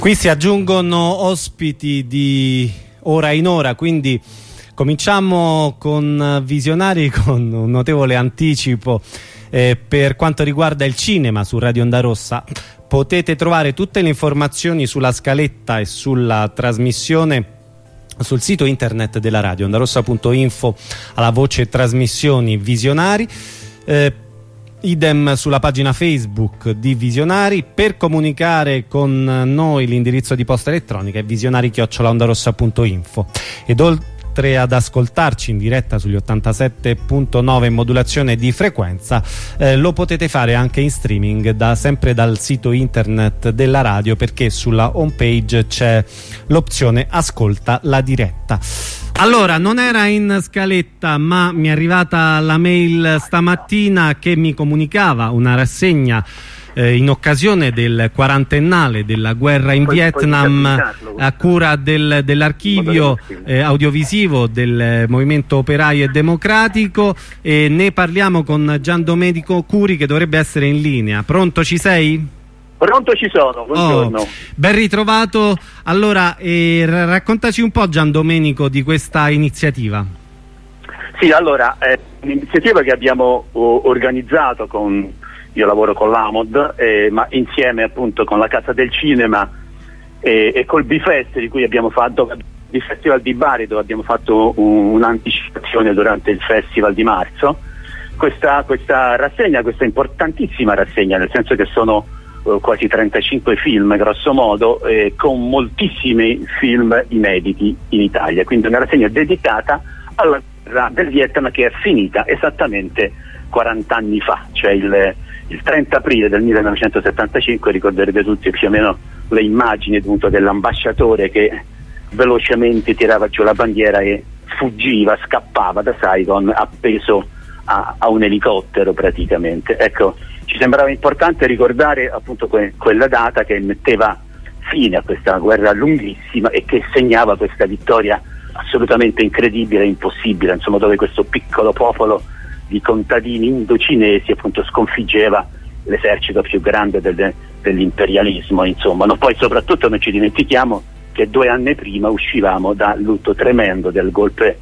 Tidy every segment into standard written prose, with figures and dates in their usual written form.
Qui si aggiungono ospiti di ora in ora, quindi cominciamo con Visionari con un notevole anticipo per quanto riguarda il cinema su Radio Onda Rossa. Potete trovare tutte le informazioni sulla scaletta e sulla trasmissione sul sito internet della radio, ondarossa.info, alla voce trasmissioni Visionari. Idem sulla pagina Facebook di Visionari. Per comunicare con noi l'indirizzo di posta elettronica è visionari@ondarossa.info. Ed oltre ad ascoltarci in diretta sugli 87.9 in modulazione di frequenza, lo potete fare anche in streaming sempre dal sito internet della radio, perché sulla homepage c'è l'opzione ascolta la diretta. Allora, non era in scaletta, ma mi è arrivata la mail stamattina che mi comunicava una rassegna in occasione del quarantennale della guerra in Vietnam a cura dell'archivio audiovisivo del Movimento Operaio e Democratico, e ne parliamo con Gian Domenico Curi, che dovrebbe essere in linea. Pronto, ci sei? Pronto, ci sono, buongiorno. Ben ritrovato. Allora, raccontaci un po', Gian Domenico, di questa iniziativa. Sì, allora, è un'iniziativa che abbiamo organizzato io lavoro con l'AMOD, ma insieme appunto con la Casa del Cinema e col Bifest, di cui abbiamo fatto il Festival di Bari, dove abbiamo fatto un'anticipazione durante il Festival di marzo. Questa rassegna, questa importantissima rassegna, nel senso che sono quasi 35 film grosso modo, con moltissimi film inediti in Italia, quindi una rassegna dedicata alla guerra del Vietnam, che è finita esattamente 40 anni fa, cioè il 30 aprile del 1975. Ricorderete tutti più o meno le immagini appunto dell'ambasciatore che velocemente tirava giù la bandiera e fuggiva, scappava da Saigon appeso a un elicottero praticamente. Ecco, ci sembrava importante ricordare appunto quella data che metteva fine a questa guerra lunghissima e che segnava questa vittoria assolutamente incredibile e impossibile, insomma, dove questo piccolo popolo di contadini indocinesi appunto sconfiggeva l'esercito più grande dell'imperialismo, insomma. Poi soprattutto non ci dimentichiamo che 2 anni prima uscivamo dal lutto tremendo del golpe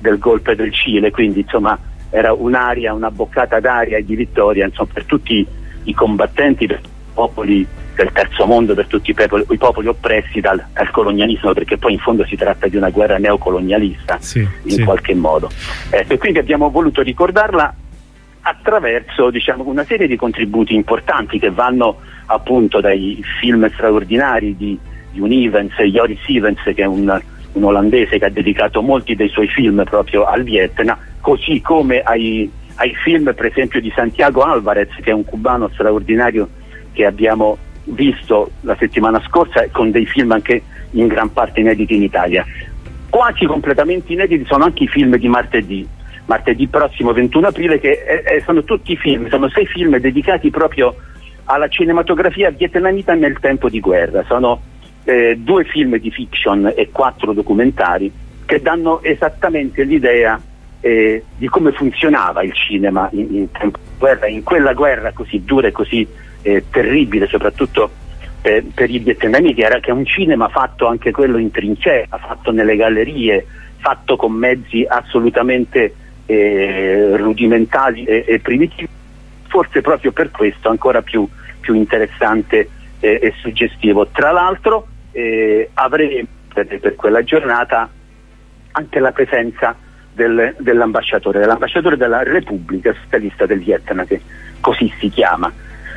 del Cile, quindi insomma era un'aria, una boccata d'aria e di vittoria, insomma, per tutti i combattenti, per i popoli del terzo mondo, per tutti i popoli oppressi dal colonialismo, perché poi in fondo si tratta di una guerra neocolonialista, qualche modo. E quindi abbiamo voluto ricordarla attraverso, diciamo, una serie di contributi importanti che vanno appunto dai film straordinari di un Joris Ivens, che è un olandese che ha dedicato molti dei suoi film proprio al Vietnam, così come ai film per esempio di Santiago Alvarez, che è un cubano straordinario che abbiamo visto la settimana scorsa, con dei film anche in gran parte inediti in Italia. Quasi completamente inediti sono anche i film di martedì prossimo 21 aprile, che sono tutti film, sono 6 film dedicati proprio alla cinematografia vietnamita nel tempo di guerra. Sono 2 film di fiction e 4 documentari che danno esattamente l'idea di come funzionava il cinema in tempo di guerra, in quella guerra così dura e così terribile, soprattutto per i vietnamiti, che è un cinema fatto anche quello in trincea, fatto nelle gallerie, fatto con mezzi assolutamente rudimentali e primitivi, forse proprio per questo ancora più interessante e suggestivo. Tra l'altro avremo per quella giornata anche la presenza dell'ambasciatore della Repubblica Socialista del Vietnam, che così si chiama,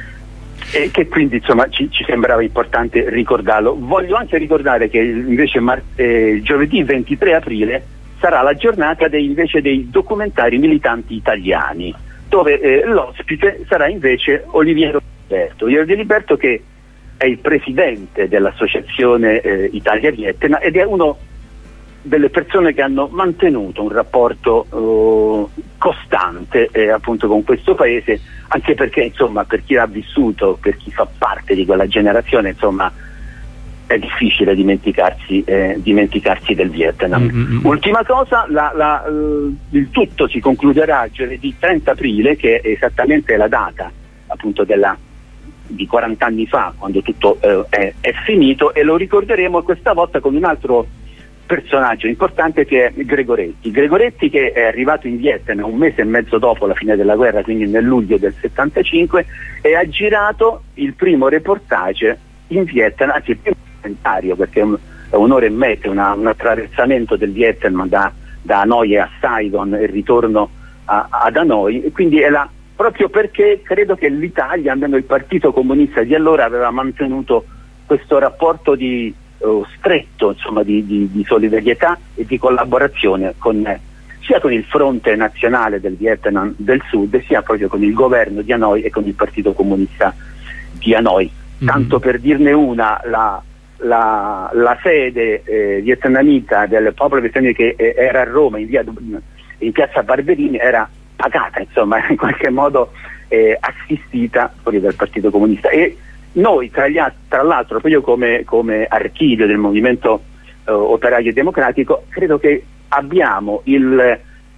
e che quindi insomma ci sembrava importante ricordarlo. Voglio anche ricordare che invece giovedì 23 aprile sarà la giornata invece dei documentari militanti italiani, dove l'ospite sarà invece Oliviero Di Liberto, che è il presidente dell'associazione Italia-Vietnam ed è uno delle persone che hanno mantenuto un rapporto costante appunto con questo paese, anche perché insomma per chi ha vissuto, per chi fa parte di quella generazione, insomma è difficile dimenticarsi del Vietnam. Ultima cosa, il tutto si concluderà giovedì 30 aprile, che è esattamente la data appunto di 40 anni fa, quando tutto è finito, e lo ricorderemo questa volta con un altro personaggio importante che è Gregoretti. Gregoretti, che è arrivato in Vietnam un mese e mezzo dopo la fine della guerra, quindi nel luglio del 75, e ha girato il primo reportage in Vietnam, anzi il primo documentario, perché è un'ora e mezza, un attraversamento del Vietnam da Hanoi a Saigon e il ritorno ad Hanoi, e quindi proprio perché credo che l'Italia, almeno il Partito Comunista di allora, aveva mantenuto questo rapporto di stretto, insomma, di solidarietà e di collaborazione sia con il fronte nazionale del Vietnam del Sud, sia proprio con il governo di Hanoi e con il Partito Comunista di Hanoi. Tanto per dirne una, la sede vietnamita del popolo vietnamita, che era a Roma in piazza Barberini, era pagata, insomma, in qualche modo assistita proprio dal Partito Comunista. E noi, tra l'altro, proprio come archivio del movimento operaio democratico, credo che abbiamo il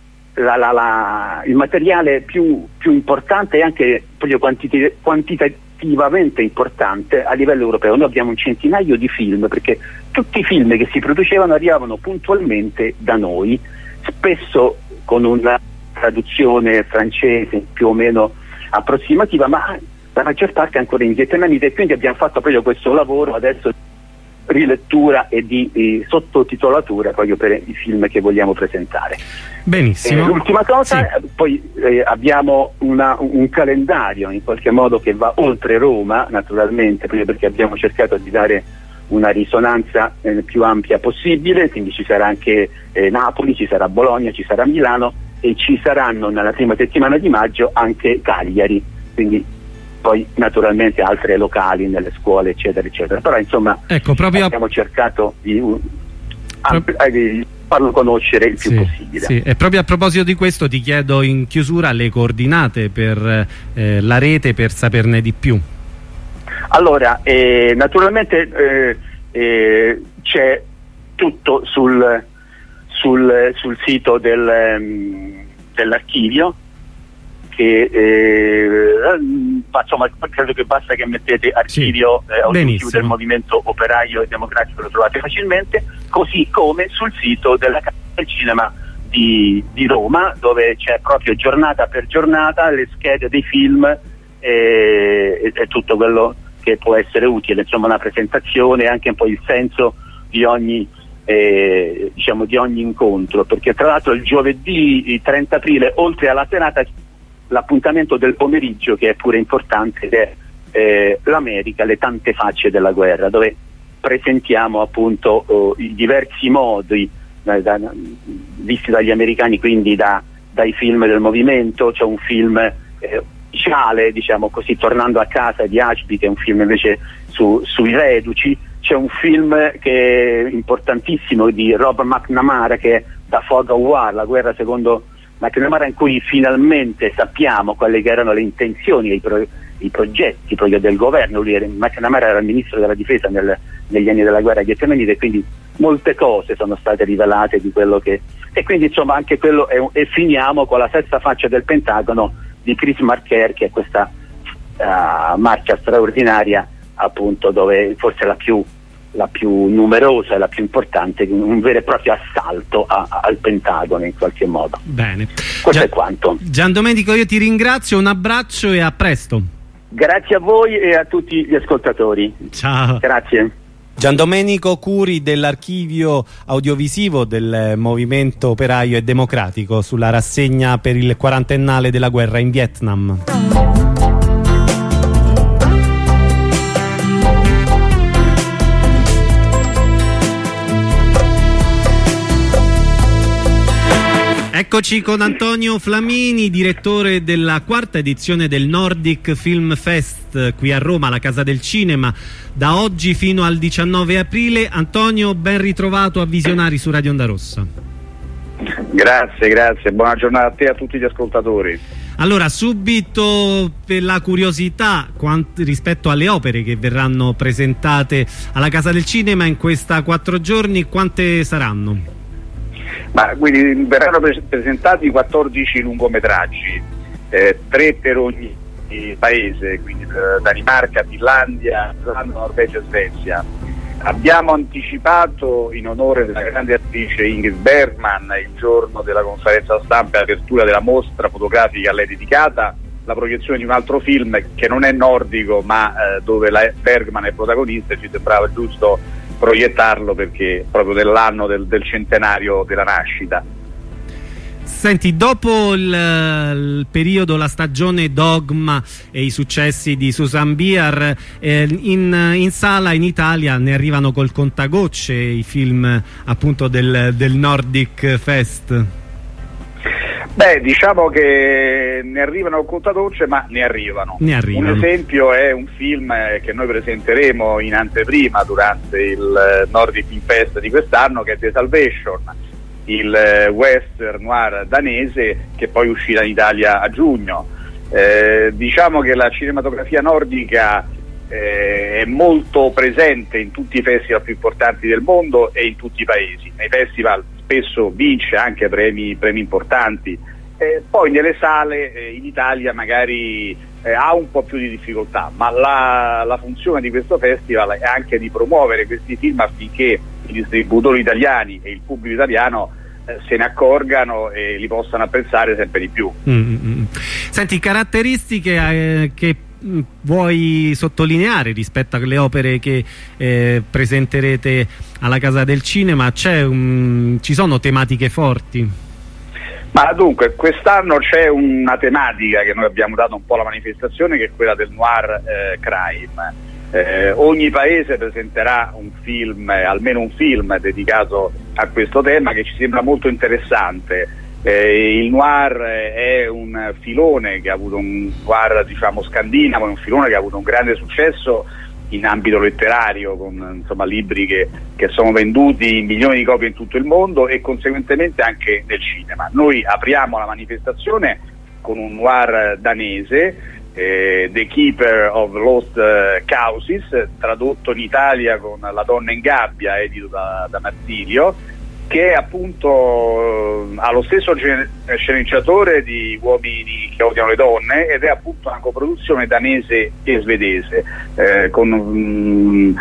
materiale più importante e anche proprio quantitativamente importante a livello europeo. Noi abbiamo un centinaio di film, perché tutti i film che si producevano arrivavano puntualmente da noi, spesso con una traduzione francese più o meno approssimativa, ma la maggior parte ancora in vietnamita, e quindi abbiamo fatto proprio questo lavoro adesso di rilettura e di sottotitolatura proprio per i film che vogliamo presentare. Benissimo. L'ultima cosa, sì. Poi abbiamo un calendario in qualche modo che va oltre Roma, naturalmente, proprio perché abbiamo cercato di dare una risonanza più ampia possibile, quindi ci sarà anche Napoli, ci sarà Bologna, ci sarà Milano, e ci saranno nella prima settimana di maggio anche Cagliari, quindi poi naturalmente altre locali nelle scuole, eccetera eccetera. Però insomma, ecco, abbiamo cercato di farlo conoscere il più possibile. Sì. E proprio a proposito di questo ti chiedo in chiusura le coordinate per la rete, per saperne di più. Allora, naturalmente c'è tutto sul sito dell'archivio, che insomma, credo che basta che mettete archivio audiovisivo del movimento operaio e democratico, lo trovate facilmente, così come sul sito della Casa del Cinema di Roma, dove c'è proprio giornata per giornata le schede dei film e tutto quello che può essere utile, insomma una presentazione e anche un po' il senso di ogni diciamo di ogni incontro, perché tra l'altro il giovedì 30 aprile, oltre alla serata, l'appuntamento del pomeriggio, che è pure importante, è l'America, le tante facce della guerra, dove presentiamo appunto i diversi modi visti dagli americani, quindi dai film del movimento. C'è un film ufficiale, diciamo così, Tornando a casa di Ashby, che è un film invece sui reduci. C'è un film che è importantissimo di Rob McNamara, che è Da Fog of War, la guerra secondo McNamara, in cui finalmente sappiamo quali che erano le intenzioni e i progetti proprio del governo. McNamara era il ministro della difesa negli anni della guerra vietnamita, e quindi molte cose sono state rivelate di quello che... E quindi insomma anche quello e finiamo con la sesta faccia del Pentagono di Chris Marker, che è questa marcia straordinaria, appunto, dove forse la più numerosa e la più importante, un vero e proprio assalto al Pentagono in qualche modo. Bene. Questo è quanto. Giandomenico, io ti ringrazio, un abbraccio e a presto. Grazie a voi e a tutti gli ascoltatori. Ciao. Grazie. Giandomenico Curi dell'archivio audiovisivo del Movimento Operaio e Democratico sulla rassegna per il 40ennale della guerra in Vietnam. Eccoci con Antonio Flamini, direttore della quarta edizione del Nordic Film Fest qui a Roma, alla Casa del Cinema, da oggi fino al 19 aprile. Antonio, ben ritrovato a Visionari su Radio Onda Rossa. Grazie, buona giornata a te e a tutti gli ascoltatori. Allora, subito per la curiosità rispetto alle opere che verranno presentate alla Casa del Cinema in questa 4 giorni, quante saranno? Ma quindi verranno presentati 14 lungometraggi, 3 per ogni paese, quindi Danimarca, Finlandia, Norvegia e Svezia. Abbiamo anticipato, in onore della grande attrice Ingrid Bergman, il giorno della conferenza stampa e apertura della mostra fotografica a lei dedicata, la proiezione di un altro film che non è nordico ma dove la Bergman è protagonista, e ci sembrava giusto proiettarlo perché proprio dell'anno del centenario della nascita. Senti, dopo il periodo, la stagione Dogma e i successi di Susanne Bier, in sala in Italia ne arrivano col contagocce i film appunto del Nordic Fest. Beh, diciamo che ne arrivano al contagocce, ma ne arrivano. Un esempio è un film che noi presenteremo in anteprima durante il Nordic Film Fest di quest'anno, che è The Salvation, il western noir danese che poi uscirà in Italia a giugno. Diciamo che la cinematografia nordica è molto presente in tutti i festival più importanti del mondo e in tutti i paesi. Nei festival spesso vince anche premi importanti, poi nelle sale in Italia magari ha un po' più di difficoltà, ma la funzione di questo festival è anche di promuovere questi film affinché i distributori italiani e il pubblico italiano se ne accorgano e li possano apprezzare sempre di più. Senti, caratteristiche che vuoi sottolineare rispetto alle opere che presenterete alla Casa del Cinema? Ci sono tematiche forti? Ma dunque, quest'anno c'è una tematica che noi abbiamo dato un po' alla manifestazione, che è quella del noir crime. Ogni paese presenterà un film, almeno un film dedicato a questo tema, che ci sembra molto interessante. Il noir è un filone che ha avuto un noir, diciamo, scandinavo, è un filone che ha avuto un grande successo in ambito letterario, con insomma libri che sono venduti in milioni di copie in tutto il mondo e conseguentemente anche nel cinema. Noi apriamo la manifestazione con un noir danese, The Keeper of Lost Causes, tradotto in Italia con La donna in gabbia, edito da Marsilio, che è appunto ha lo stesso sceneggiatore di Uomini che odiano le donne, ed è appunto una coproduzione danese e svedese, con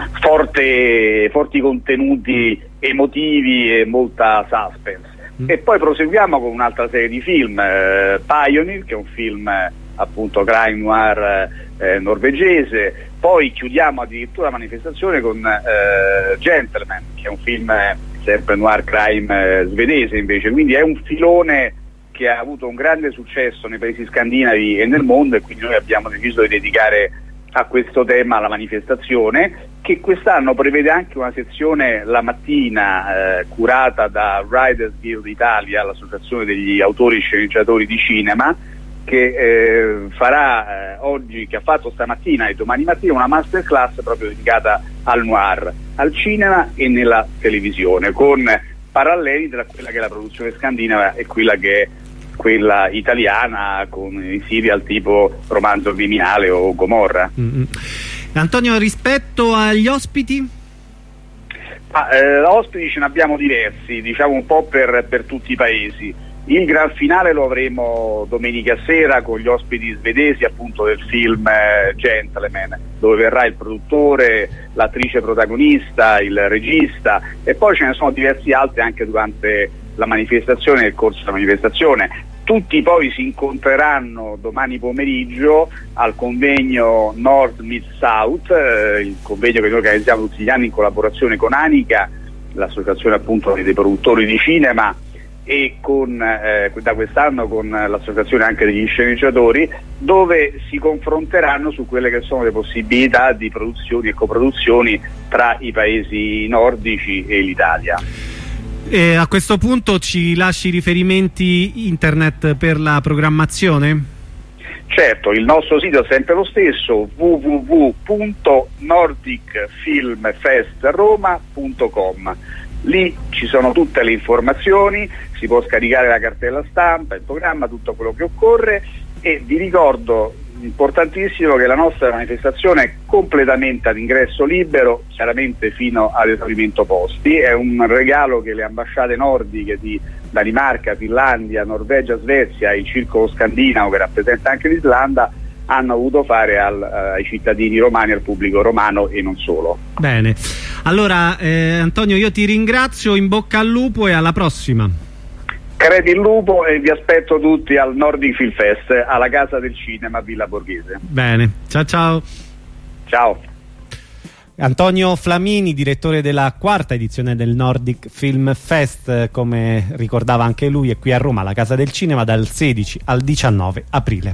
forti contenuti emotivi e molta suspense. E poi proseguiamo con un'altra serie di film, Pioneer, che è un film appunto crime noir norvegese. Poi chiudiamo addirittura la manifestazione con Gentleman, che è un film sempre noir crime svedese invece, quindi è un filone che ha avuto un grande successo nei paesi scandinavi e nel mondo, e quindi noi abbiamo deciso di dedicare a questo tema la manifestazione, che quest'anno prevede anche una sezione la mattina curata da Writers Guild Italia, l'associazione degli autori e sceneggiatori di cinema, che farà oggi, che ha fatto stamattina e domani mattina, una masterclass proprio dedicata al noir, al cinema e nella televisione, con paralleli tra quella che è la produzione scandinava e quella che è quella italiana, con i serial tipo Romanzo Criminale o Gomorra. Antonio, rispetto agli ospiti? Ospiti ce ne abbiamo diversi, diciamo un po' per tutti i paesi. Il gran finale lo avremo domenica sera con gli ospiti svedesi appunto del film Gentleman, dove verrà il produttore, l'attrice protagonista, il regista, e poi ce ne sono diversi altri anche durante la manifestazione, nel corso della manifestazione. Tutti poi si incontreranno domani pomeriggio al convegno North Meets South, il convegno che noi organizziamo tutti gli anni in collaborazione con Anica, l'associazione appunto dei produttori di cinema, e da quest'anno con l'associazione anche degli sceneggiatori, dove si confronteranno su quelle che sono le possibilità di produzioni e coproduzioni tra i paesi nordici e l'Italia. A questo punto ci lasci riferimenti internet per la programmazione? Certo, il nostro sito è sempre lo stesso, www.nordicfilmfestroma.com. Lì ci sono tutte le informazioni, si può scaricare la cartella stampa, il programma, tutto quello che occorre, e vi ricordo, importantissimo, che la nostra manifestazione è completamente ad ingresso libero, chiaramente fino all'esaurimento posti. È un regalo che le ambasciate nordiche di Danimarca, Finlandia, Norvegia, Svezia e il circolo scandinavo, che rappresenta anche l'Islanda, hanno avuto fare ai cittadini romani, al pubblico romano e non solo. Bene, allora Antonio, io ti ringrazio, in bocca al lupo e alla prossima. Credi il lupo e vi aspetto tutti al Nordic Film Fest alla Casa del Cinema Villa Borghese. Bene, ciao ciao. Ciao. Antonio Flamini, direttore della 4ª edizione del Nordic Film Fest, come ricordava anche lui, è qui a Roma, alla Casa del Cinema, dal 16 al 19 aprile.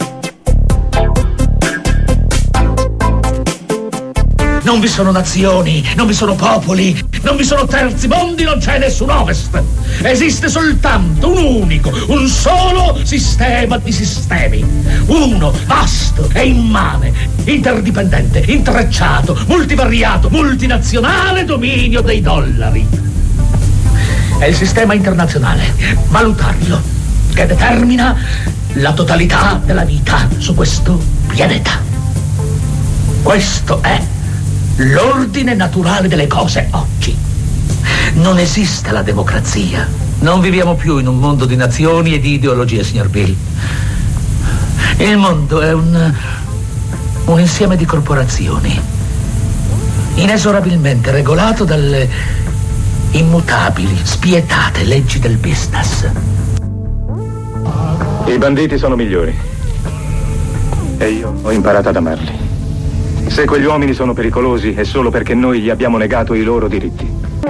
Non vi sono nazioni, non vi sono popoli, non vi sono terzi mondi, non c'è nessun ovest. Esiste soltanto un unico, un solo sistema di sistemi. Uno, vasto e immane, interdipendente, intrecciato, multivariato, multinazionale dominio dei dollari. È il sistema internazionale, valutario, che determina la totalità della vita su questo pianeta. Questo è l'ordine naturale delle cose oggi. Non esiste la democrazia. Non viviamo più in un mondo di nazioni e di ideologie, signor Bill. Il mondo è un insieme di corporazioni, inesorabilmente regolato dalle immutabili, spietate leggi del business. I banditi sono migliori e io ho imparato ad amarli. Se quegli uomini sono pericolosi è solo perché noi gli abbiamo negato i loro diritti.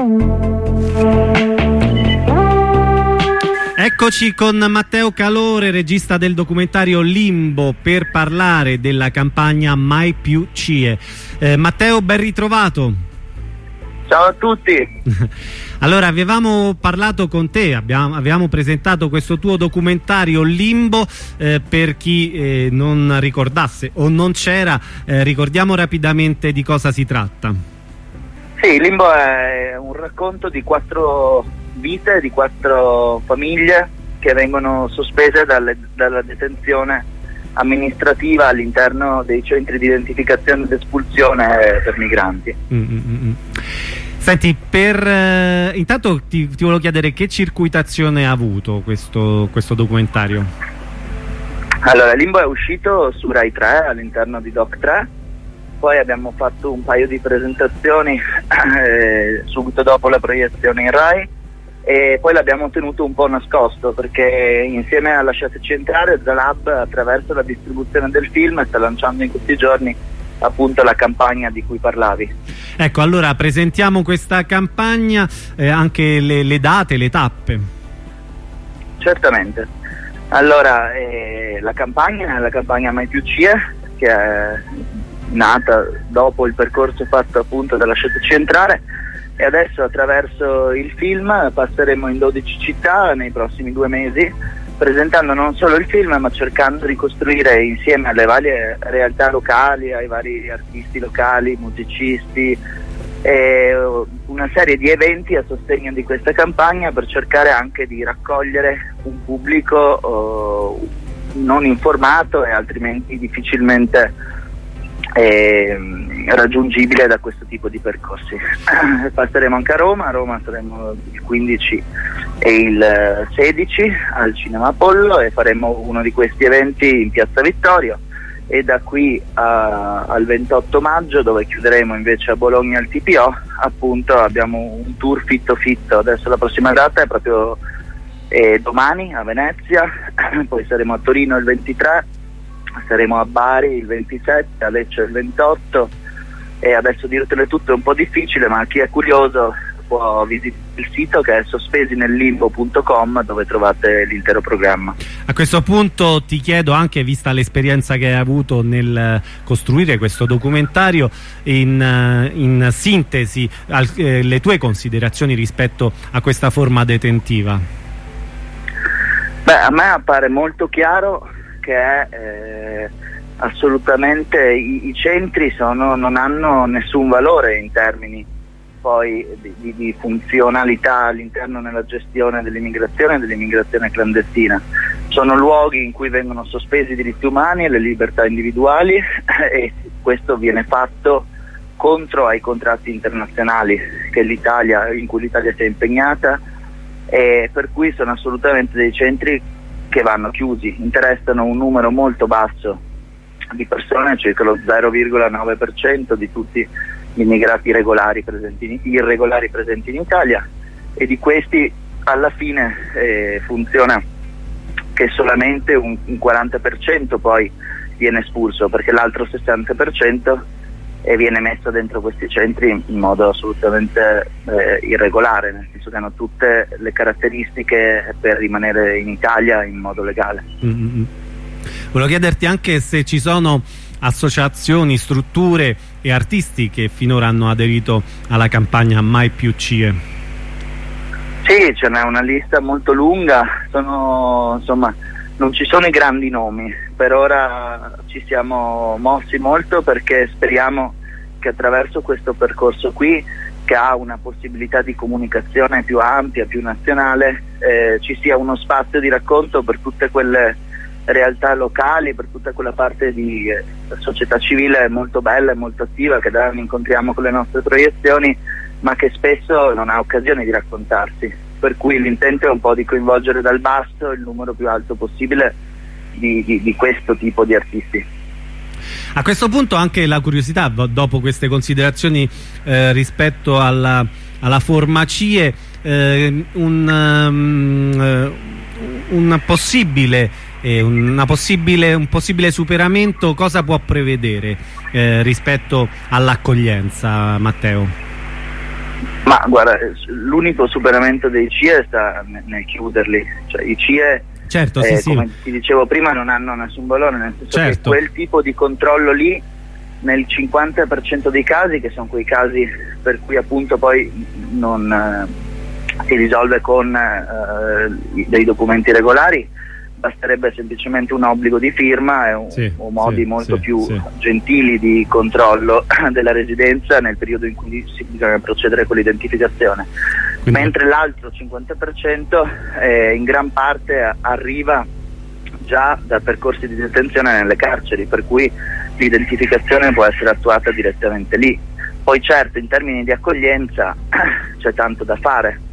Eccoci con Matteo Calore, regista del documentario Limbo, per parlare della campagna Mai più CIE. Matteo, ben ritrovato. Ciao a tutti. Allora, avevamo parlato con te, avevamo presentato questo tuo documentario Limbo, per chi non ricordasse o non c'era, ricordiamo rapidamente di cosa si tratta. Sì, Limbo è un racconto di 4 vite, di 4 famiglie che vengono sospese dalla detenzione amministrativa all'interno dei centri di identificazione ed espulsione per migranti. Senti, intanto ti volevo chiedere che circuitazione ha avuto questo documentario. Allora, Limbo è uscito su Rai 3 all'interno di Doc 3, poi abbiamo fatto un paio di presentazioni subito dopo la proiezione in Rai, e poi l'abbiamo tenuto un po' nascosto perché insieme a Lasciateci Entrare Zalab, attraverso la distribuzione del film, sta lanciando in questi giorni appunto la campagna di cui parlavi. Ecco, allora presentiamo questa campagna, anche le date, le tappe. Certamente. Allora, la campagna è la campagna Mai più CIE, che è nata dopo il percorso fatto appunto da Lasciateci Entrare, e adesso attraverso il film passeremo in 12 città nei prossimi 2 mesi, presentando non solo il film ma cercando di costruire insieme alle varie realtà locali, ai vari artisti locali, musicisti, una serie di eventi a sostegno di questa campagna, per cercare anche di raccogliere un pubblico non informato e altrimenti difficilmente raggiungibile da questo tipo di percorsi. Passeremo anche a Roma saremo il 15 e il 16 al Cinema Apollo e faremo uno di questi eventi in Piazza Vittorio, e da qui al 28 maggio, dove chiuderemo invece a Bologna al TPO, appunto abbiamo un tour fitto. Adesso la prossima data è proprio domani a Venezia, poi saremo a Torino il 23, saremo a Bari il 27, a Lecce il 28, e adesso dirtele tutte è un po' difficile, ma chi è curioso può visitare il sito, che è sospesinellimbo.com, dove trovate l'intero programma. A questo punto ti chiedo, anche vista l'esperienza che hai avuto nel costruire questo documentario, in sintesi le tue considerazioni rispetto a questa forma detentiva. Beh, a me appare molto chiaro che assolutamente i centri non hanno nessun valore in termini poi di funzionalità all'interno nella gestione dell'immigrazione e dell'immigrazione clandestina. Sono luoghi in cui vengono sospesi i diritti umani e le libertà individuali, e questo viene fatto contro ai contratti internazionali in cui l'Italia si è impegnata, e per cui sono assolutamente dei centri che vanno chiusi. Interessano un numero molto basso di persone, circa lo 0,9% di tutti gli immigrati irregolari presenti in Italia, e di questi alla fine funziona che solamente un 40% poi viene espulso, perché l'altro 60% viene messo dentro questi centri in modo assolutamente irregolare, nel senso che hanno tutte le caratteristiche per rimanere in Italia in modo legale. Volevo chiederti anche se ci sono associazioni, strutture e artisti che finora hanno aderito alla campagna Mai più CIE. Sì, ce n'è una lista molto lunga, non ci sono i grandi nomi, per ora ci siamo mossi molto perché speriamo che attraverso questo percorso qui, che ha una possibilità di comunicazione più ampia, più nazionale, ci sia uno spazio di racconto per tutte quelle realtà locali, per tutta quella parte di società civile molto bella e molto attiva che da anni incontriamo con le nostre proiezioni, ma che spesso non ha occasione di raccontarsi, per cui l'intento è un po' di coinvolgere dal basso il numero più alto possibile di questo tipo di artisti. A questo punto anche la curiosità, dopo queste considerazioni rispetto alla forma CIE, un possibile superamento cosa può prevedere rispetto all'accoglienza, Matteo? Ma guarda, l'unico superamento dei CIE sta nel chiuderli, cioè i CIE, certo, come ti dicevo prima, non hanno nessun valore, nel senso che quel tipo di controllo lì nel 50% dei casi, che sono quei casi per cui appunto poi non si risolve con dei documenti regolari, basterebbe semplicemente un obbligo di firma o modi molto più gentili di controllo della residenza nel periodo in cui bisogna procedere con l'identificazione. Mentre l'altro 50% in gran parte arriva già da percorsi di detenzione nelle carceri, per cui l'identificazione può essere attuata direttamente lì. Poi certo, in termini di accoglienza c'è tanto da fare.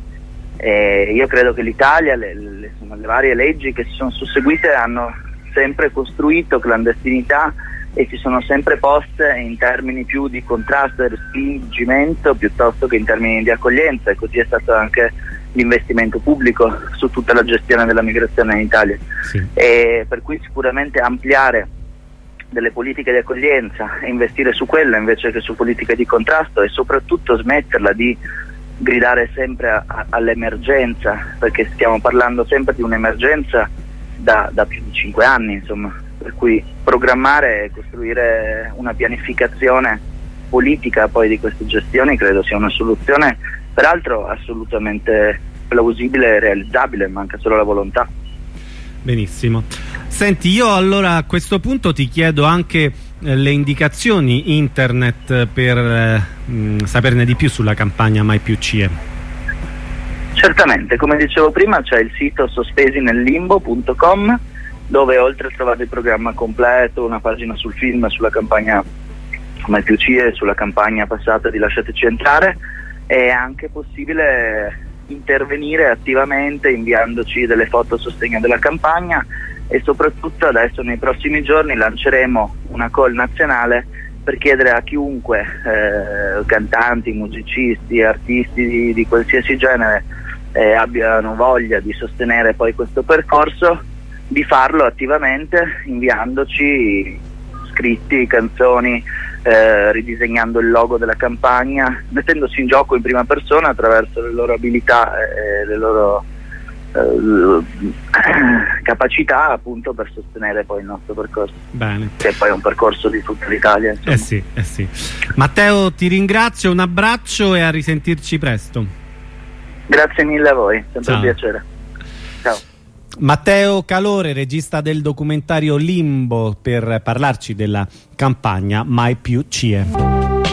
Io credo che l'Italia, le varie leggi che si sono susseguite hanno sempre costruito clandestinità e si sono sempre poste in termini più di contrasto e respingimento piuttosto che in termini di accoglienza, e così è stato anche l'investimento pubblico su tutta la gestione della migrazione in Italia. E per cui sicuramente ampliare delle politiche di accoglienza e investire su quella invece che su politiche di contrasto, e soprattutto smetterla di gridare sempre all'emergenza, perché stiamo parlando sempre di un'emergenza da più di 5 anni, insomma, per cui programmare e costruire una pianificazione politica poi di queste gestioni credo sia una soluzione, peraltro assolutamente plausibile e realizzabile, manca solo la volontà. Benissimo. Senti, io allora a questo punto ti chiedo anche le indicazioni internet per saperne di più sulla campagna Mai più CIE. Certamente, come dicevo prima c'è il sito sospesinellimbo.com, dove oltre a trovare il programma completo, una pagina sul film, sulla campagna Mai più CIE, sulla campagna passata di Lasciateci entrare, è anche possibile intervenire attivamente inviandoci delle foto a sostegno della campagna, e soprattutto adesso nei prossimi giorni lanceremo una call nazionale per chiedere a chiunque, cantanti, musicisti, artisti di qualsiasi genere, abbiano voglia di sostenere poi questo percorso, di farlo attivamente inviandoci scritti, canzoni, ridisegnando il logo della campagna, mettendosi in gioco in prima persona attraverso le loro abilità e le loro capacità, appunto, per sostenere poi il nostro percorso. Bene. Che poi è un percorso di tutta l'Italia, insomma. Sì. Matteo, ti ringrazio, un abbraccio e a risentirci presto. Grazie mille a voi, sempre un piacere. Ciao. Matteo Calore, regista del documentario Limbo, per parlarci della campagna Mai più CIE.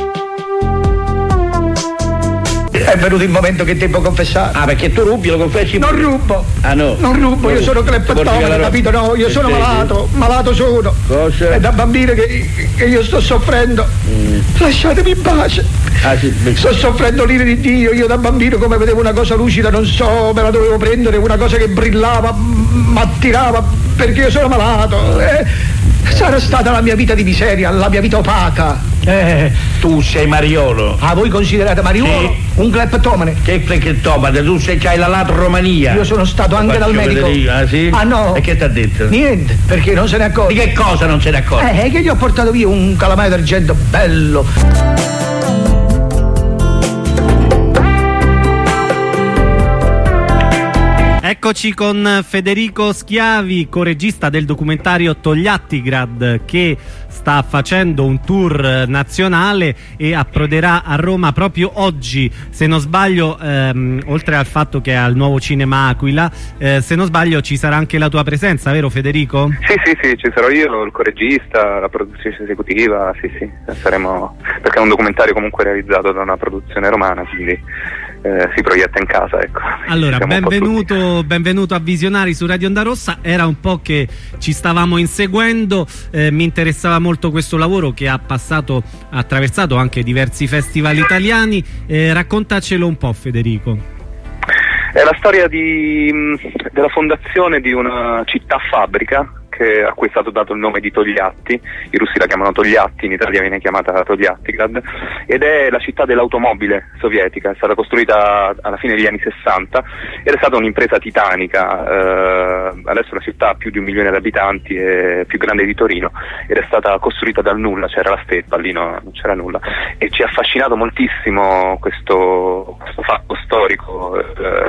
È venuto il momento che devo confessare. Ah, perché tu rubi, lo confessi? Non rubo. Ah no? Non rubo, io sono cleptomane, capito? No, io sono malato sono. Cosa? È da bambino che io sto soffrendo. Lasciatemi in pace. Ah, sì, sto soffrendo l'ira di Dio. Io da bambino, come vedevo una cosa lucida, non so, me la dovevo prendere, una cosa che brillava, mi attirava, perché io sono malato. Sarà stata la mia vita di miseria, la mia vita opaca. Tu sei Mariolo. Ah, voi considerate Mariolo un cleptomane? Che cleptomane? Tu c'hai la latromania. Io sono stato anche dal medico. Ah, sì? Ah, no. E che ti ha detto? Niente, perché non se ne accorge. Di che cosa non se ne accorge? Che gli ho portato via un calamai d'argento bello. Eccoci con Federico Schiavi, coregista del documentario Togliattigrad, che sta facendo un tour nazionale e approderà a Roma proprio oggi, se non sbaglio, oltre al fatto che è al Nuovo Cinema Aquila, se non sbaglio ci sarà anche la tua presenza, vero Federico? Sì, ci sarò io, il coregista, la produzione esecutiva, sì, saremo, perché è un documentario comunque realizzato da una produzione romana, quindi si proietta in casa, ecco. Allora, benvenuto a Visionari su Radio Onda Rossa. Era un po' che ci stavamo inseguendo, mi interessava molto questo lavoro che ha attraversato anche diversi festival italiani. Raccontacelo un po', Federico. È la storia della fondazione di una città fabbrica a cui è stato dato il nome di Togliatti. I russi la chiamano Togliatti, in Italia viene chiamata Togliattigrad, ed è la città dell'automobile sovietica. È stata costruita alla fine degli anni 60 ed è stata un'impresa titanica. Adesso la città ha più di 1 milione di abitanti, è più grande di Torino, ed è stata costruita dal nulla, c'era la steppa, lì non c'era nulla, e ci ha affascinato moltissimo questo fatto storico.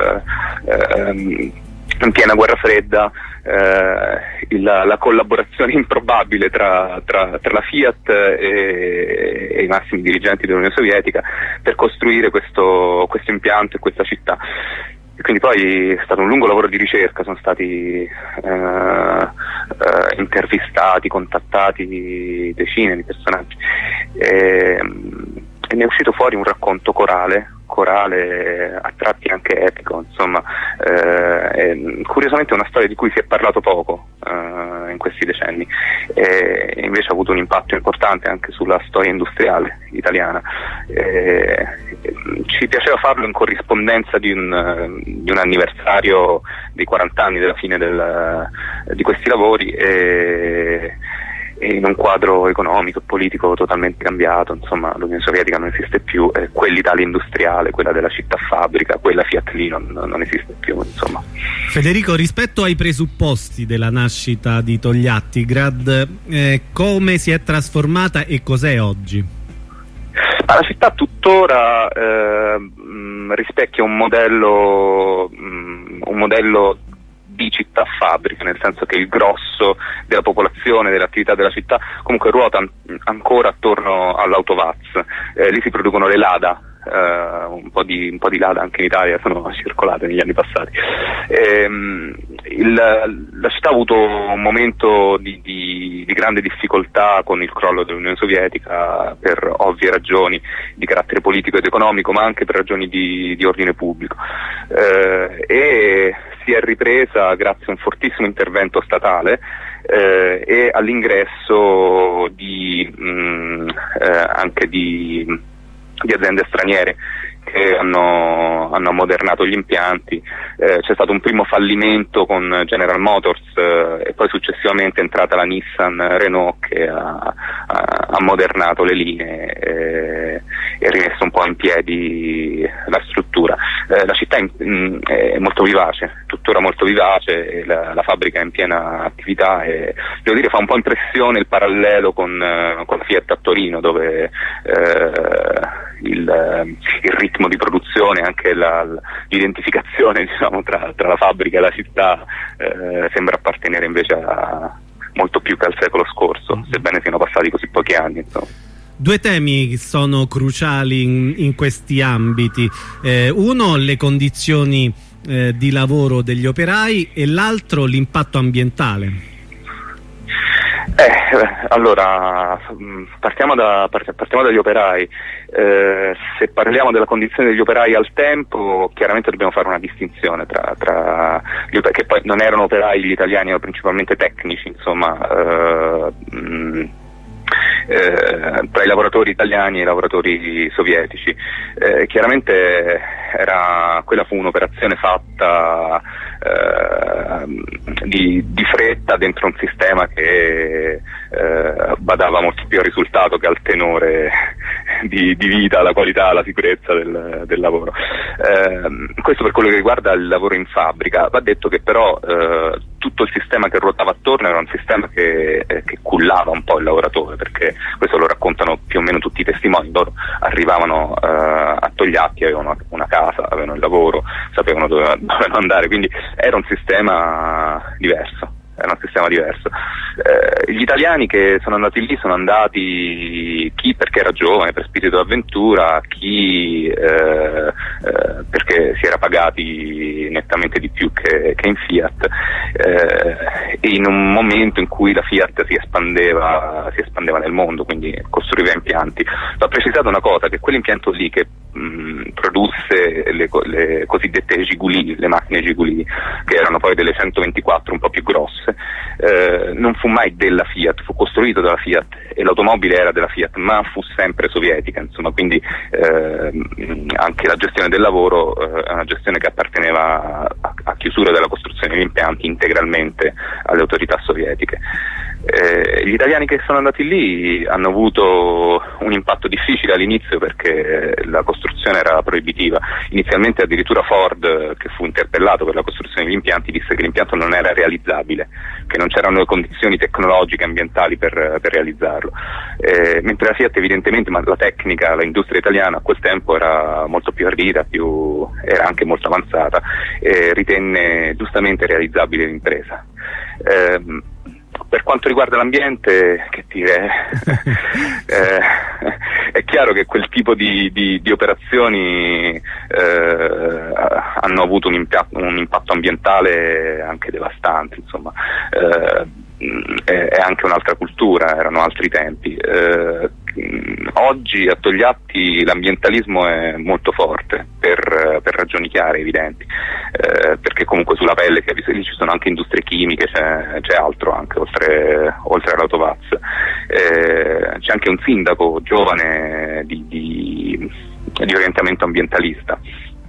In piena guerra fredda, la collaborazione improbabile tra la Fiat e i massimi dirigenti dell'Unione Sovietica per costruire questo impianto e questa città. E quindi poi è stato un lungo lavoro di ricerca, sono stati intervistati, contattati decine di personaggi, e ne è uscito fuori un racconto corale, a tratti anche epico, insomma, curiosamente è una storia di cui si è parlato poco in questi decenni, e invece ha avuto un impatto importante anche sulla storia industriale italiana. Ci piaceva farlo in corrispondenza di un anniversario dei 40 anni della fine di questi lavori, e in un quadro economico e politico totalmente cambiato. Insomma, l'Unione Sovietica non esiste più, quell'Italia industriale, quella della città fabbrica, quella Fiat lì non esiste più, insomma. Federico, rispetto ai presupposti della nascita di Togliattigrad, come si è trasformata e cos'è oggi? La città tuttora rispecchia un modello di città fabbrica, nel senso che il grosso della popolazione, dell'attività della città comunque ruota ancora attorno all'Autovaz. Lì si producono le Lada, un po' di Lada anche in Italia sono circolate negli anni passati. La città ha avuto un momento di grande difficoltà con il crollo dell'Unione Sovietica, per ovvie ragioni di carattere politico ed economico, ma anche per ragioni di ordine pubblico, e si è ripresa grazie a un fortissimo intervento statale e all'ingresso anche di aziende straniere che hanno ammodernato gli impianti. C'è stato un primo fallimento con General Motors, e poi successivamente è entrata la Nissan Renault che ha ammodernato le linee e rimesso un po' in piedi la struttura. La città è molto vivace, tuttora molto vivace, la fabbrica è in piena attività, e devo dire fa un po' impressione il parallelo con la Fiat a Torino, dove il ritmo di produzione, anche l'identificazione, diciamo, tra la fabbrica e la città sembra appartenere invece molto più che al secolo scorso, sebbene siano passati così pochi anni, insomma. Due temi sono cruciali in questi ambiti, uno le condizioni di lavoro degli operai e l'altro l'impatto ambientale. Allora, partiamo dagli operai. Se parliamo della condizione degli operai al tempo, chiaramente dobbiamo fare una distinzione tra gli operai, che poi non erano operai gli italiani, erano principalmente tecnici, insomma, tra i lavoratori italiani e i lavoratori sovietici. Chiaramente quella fu un'operazione fatta di fretta dentro un sistema che badava molto più al risultato che al tenore di vita, alla qualità, alla sicurezza del lavoro. Questo per quello che riguarda il lavoro in fabbrica. Va detto che però tutto il sistema che ruotava attorno era un sistema che cullava un po' il lavoratore, perché questo lo raccontano più o meno tutti i testimoni. Loro arrivavano a Togliatti, avevano una casa, avevano il lavoro, sapevano dove dovevano andare, quindi era un sistema diverso. Gli italiani che sono andati lì sono andati chi perché era giovane, per spirito d'avventura, chi perché si era pagati nettamente di più che in Fiat, e in un momento in cui la Fiat si espandeva nel mondo, quindi costruiva impianti. Va precisato una cosa, che quell'impianto lì che produsse le cosiddette Giguli, le macchine Giguli, che erano poi delle 124 un po' più grosse, non fu mai della Fiat, fu costruito dalla Fiat e l'automobile era della Fiat, ma fu sempre sovietica, insomma, quindi anche la gestione del lavoro è una gestione che apparteneva a chiusura della costruzione degli impianti integralmente alle autorità sovietiche. Gli italiani che sono andati lì hanno avuto un impatto difficile all'inizio perché la costruzione era proibitiva. Inizialmente addirittura Ford, che fu interpellato per la costruzione degli impianti, disse che l'impianto non era realizzabile, che non c'erano le condizioni tecnologiche e ambientali per realizzarlo, mentre la Fiat evidentemente, ma la tecnica, l'industria italiana a quel tempo era molto più ardita, era anche molto avanzata, e ritenne giustamente realizzabile l'impresa. Per quanto riguarda l'ambiente, che dire, è chiaro che quel tipo di operazioni hanno avuto un impatto ambientale anche devastante, insomma. È anche un'altra cultura, erano altri tempi. Oggi a Togliatti l'ambientalismo è molto forte per ragioni chiare, evidenti, perché comunque sulla pelle lì ci sono anche industrie chimiche, c'è altro anche oltre all'Autovaz. C'è anche un sindaco giovane di orientamento ambientalista,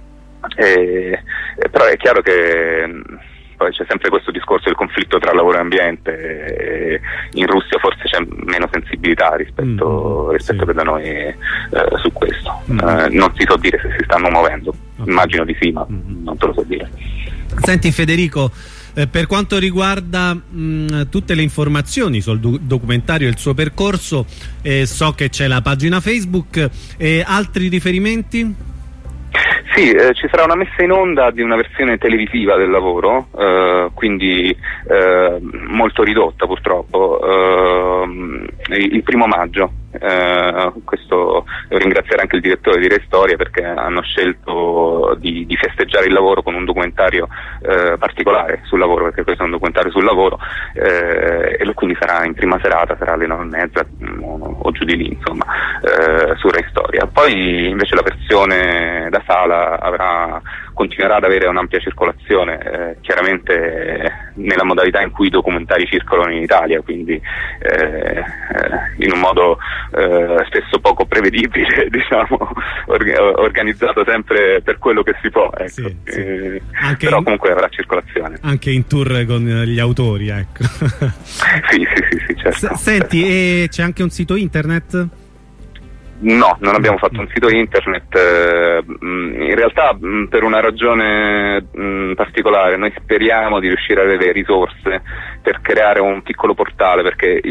però è chiaro che poi c'è sempre questo discorso del conflitto tra lavoro e ambiente. In Russia forse c'è meno sensibilità rispetto che da noi su questo. Non si so dire se si stanno muovendo, immagino di sì, ma non te lo so dire. Senti Federico, per quanto riguarda tutte le informazioni sul documentario e il suo percorso, so che c'è la pagina Facebook, altri riferimenti? Sì, ci sarà una messa in onda di una versione televisiva del lavoro, quindi molto ridotta purtroppo, il 1° maggio. Questo devo ringraziare anche il direttore di Rai Storia, perché hanno scelto di festeggiare il lavoro con un documentario particolare sul lavoro, perché questo è un documentario sul lavoro, e quindi sarà in prima serata, sarà alle 9:30 o giù di lì, insomma, su Rai Storia. Poi invece la versione da sala continuerà ad avere un'ampia circolazione, chiaramente nella modalità in cui i documentari circolano in Italia, quindi in un modo spesso poco prevedibile, diciamo, organizzato sempre per quello che si può, ecco. Sì. Però comunque avrà circolazione. Anche in tour con gli autori, ecco. Sì, certo. Senti, e c'è anche un sito internet? No, non abbiamo fatto un sito internet, in realtà per una ragione particolare. Noi speriamo di riuscire a avere risorse per creare un piccolo portale, perché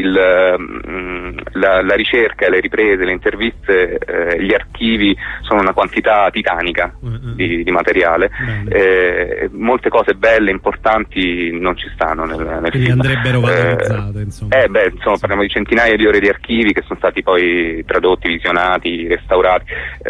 la ricerca, le riprese, le interviste, gli archivi sono una quantità titanica di materiale, molte cose belle, importanti non ci stanno nel quindi film. Andrebbero valorizzate, insomma. Insomma, parliamo di centinaia di ore di archivi che sono stati poi tradotti, visionati, restaurati,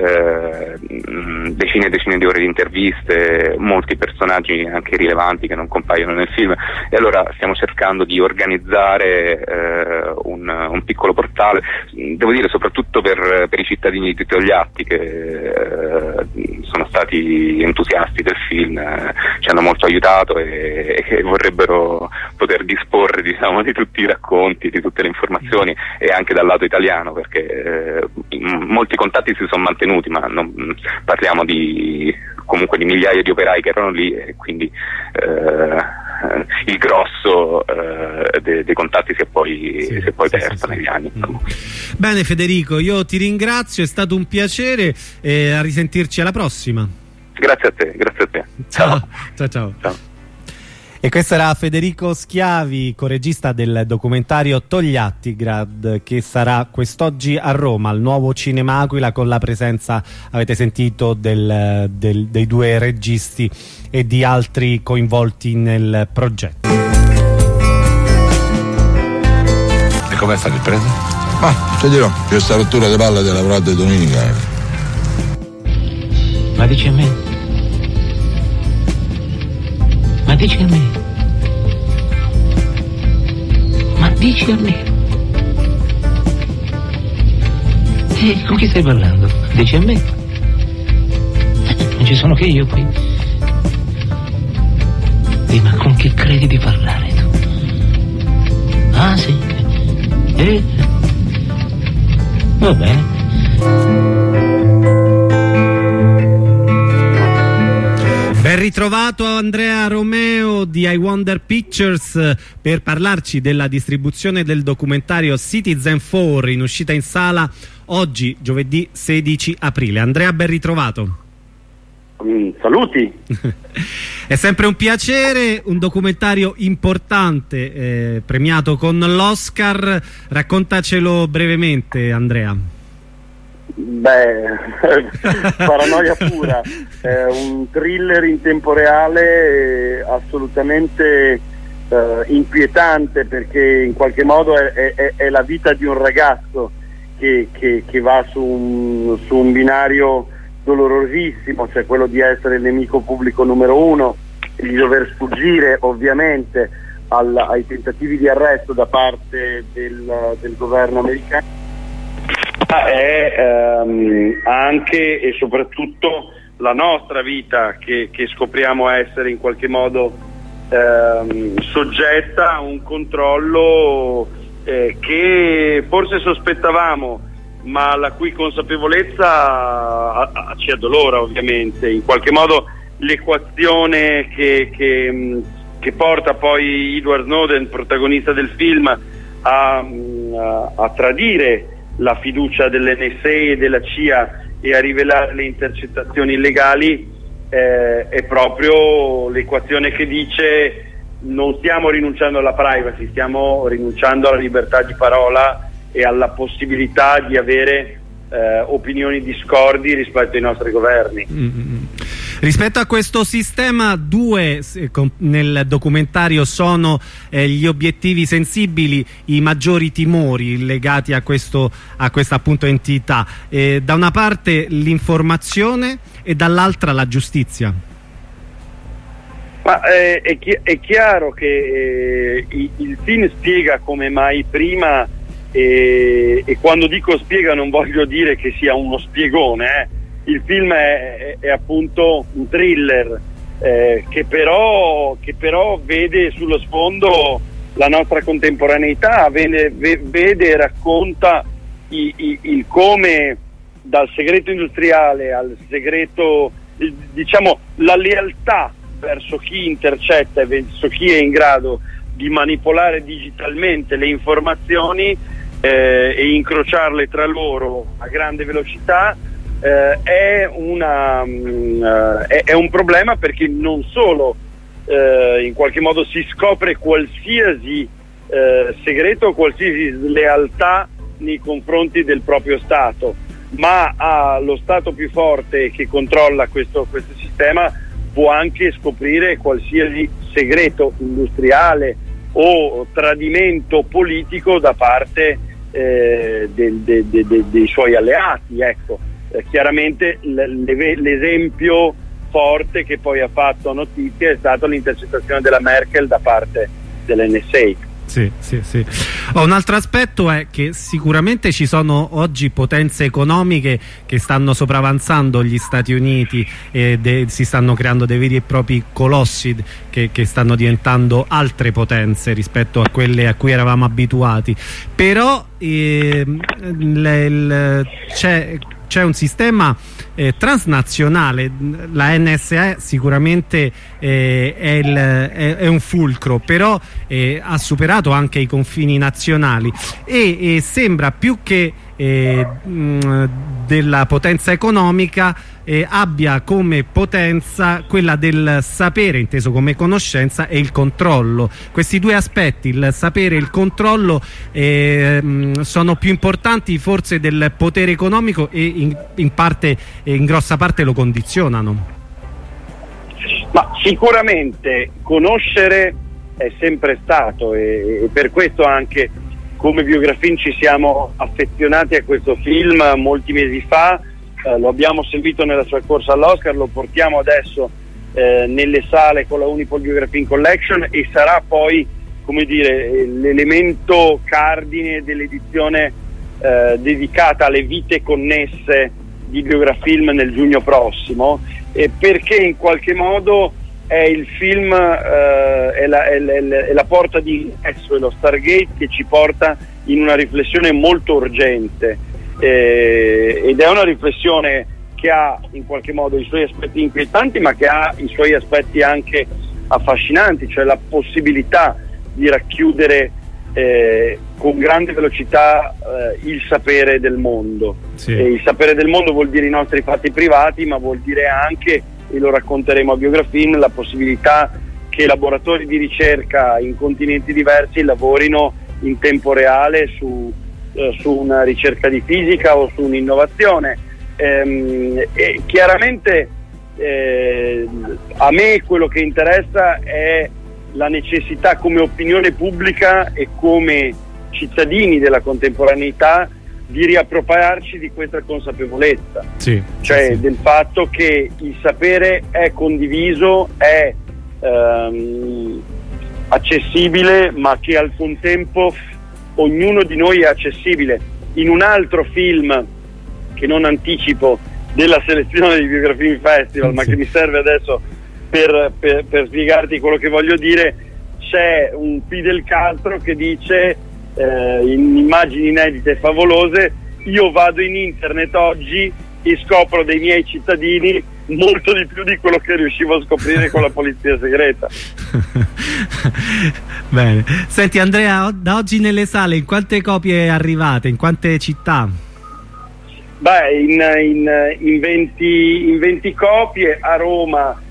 decine e decine di ore di interviste, molti personaggi anche rilevanti che non compaiono nel film, e allora stiamo cercando di organizzare un piccolo portale, devo dire soprattutto per i cittadini di Togliatti che sono stati entusiasti del film. C'è ci hanno molto aiutato e vorrebbero poter disporre, diciamo, di tutti i racconti, di tutte le informazioni, e anche dal lato italiano, perché molti contatti si sono mantenuti, ma parliamo comunque di migliaia di operai che erano lì, e quindi il grosso dei contatti si è poi perso negli anni. Bene Federico, io ti ringrazio, è stato un piacere, a risentirci alla prossima. Grazie a te. Ciao. E questo era Federico Schiavi, coregista del documentario Togliattigrad, che sarà quest'oggi a Roma, al nuovo Cinema Aquila, con la presenza, avete sentito, dei due registi e di altri coinvolti nel progetto. E com'è stato il prete? Ma ti dirò, questa rottura di palle della prode domenica. Ma dici a me? Ma dici a me? Ma dici a me? Con chi stai parlando? Dici a me? Non ci sono che io qui. Ma con chi credi di parlare tu? Ah sì? Va bene. Ben ritrovato Andrea Romeo di I Wonder Pictures per parlarci della distribuzione del documentario Citizen 4, in uscita in sala oggi, giovedì 16 aprile. Andrea, ben ritrovato. Saluti. È sempre un piacere, un documentario importante, premiato con l'Oscar. Raccontacelo brevemente, Andrea. Paranoia pura, un thriller in tempo reale, assolutamente inquietante, perché in qualche modo è la vita di un ragazzo che va su un binario dolorosissimo, cioè quello di essere il nemico pubblico numero uno e di dover sfuggire ovviamente ai tentativi di arresto da parte del governo americano. È anche e soprattutto la nostra vita che scopriamo essere in qualche modo soggetta a un controllo che forse sospettavamo, ma la cui consapevolezza ci addolora ovviamente. In qualche modo l'equazione che porta poi Edward Snowden, protagonista del film, a tradire la fiducia dell'NSA e della CIA e a rivelare le intercettazioni illegali, è proprio l'equazione che dice: non stiamo rinunciando alla privacy, stiamo rinunciando alla libertà di parola e alla possibilità di avere opinioni discordi rispetto ai nostri governi. Rispetto a questo sistema, due nel documentario sono gli obiettivi sensibili, i maggiori timori legati a questa appunto entità. Da una parte l'informazione e dall'altra la giustizia. Ma è chiaro che il film spiega come mai prima, e quando dico spiega non voglio dire che sia uno spiegone, Il film è appunto un thriller che però vede sullo sfondo la nostra contemporaneità, vede e racconta il come, dal segreto industriale al segreto, diciamo, la lealtà verso chi intercetta e verso chi è in grado di manipolare digitalmente le informazioni e incrociarle tra loro a grande velocità. È un problema, perché non solo in qualche modo si scopre qualsiasi segreto, qualsiasi lealtà nei confronti del proprio Stato, ma lo Stato più forte che controlla questo sistema può anche scoprire qualsiasi segreto industriale o tradimento politico da parte dei suoi alleati, ecco. Chiaramente l'esempio forte che poi ha fatto notizia è stato l'intercettazione della Merkel da parte dell'NSA. Sì. Un altro aspetto è che sicuramente ci sono oggi potenze economiche che stanno sopravanzando gli Stati Uniti e si stanno creando dei veri e propri colossi che stanno diventando altre potenze rispetto a quelle a cui eravamo abituati. Però c'è un sistema transnazionale, la NSA sicuramente è un fulcro, però ha superato anche i confini nazionali e sembra più che della potenza economica abbia come potenza quella del sapere, inteso come conoscenza, e il controllo. Questi due aspetti, il sapere e il controllo, sono più importanti forse del potere economico e in grossa parte lo condizionano. Ma sicuramente conoscere è sempre stato, e per questo anche come Biografin ci siamo affezionati a questo film molti mesi fa. Lo abbiamo seguito nella sua corsa all'Oscar, lo portiamo adesso nelle sale con la Unipol Biografin Collection e sarà poi, come dire, l'elemento cardine dell'edizione dedicata alle vite connesse di Biografilm nel giugno prossimo, perché in qualche modo è il film, è la porta di ingresso, è lo Stargate che ci porta in una riflessione molto urgente. Ed è una riflessione che ha in qualche modo i suoi aspetti inquietanti, ma che ha i suoi aspetti anche affascinanti, cioè la possibilità di racchiudere con grande velocità il sapere del mondo. Sì. Il sapere del mondo vuol dire i nostri fatti privati, ma vuol dire anche, e lo racconteremo a Biografin, la possibilità che laboratori di ricerca in continenti diversi lavorino in tempo reale su una ricerca di fisica o su un'innovazione. E chiaramente a me quello che interessa è la necessità come opinione pubblica e come cittadini della contemporaneità di riappropriarci di questa consapevolezza, del fatto che il sapere è condiviso, è accessibile, ma che al contempo ognuno di noi è accessibile. In un altro film che non anticipo della selezione di Biografin Festival, ma che mi serve adesso per spiegarti quello che voglio dire, c'è un Fidel Castro che dice in immagini inedite e favolose: io vado in internet oggi e scopro dei miei cittadini molto di più di quello che riuscivo a scoprire con la polizia segreta. Bene, senti Andrea, da oggi nelle sale in quante copie arrivate, in quante città? Beh, in 20 copie a Roma,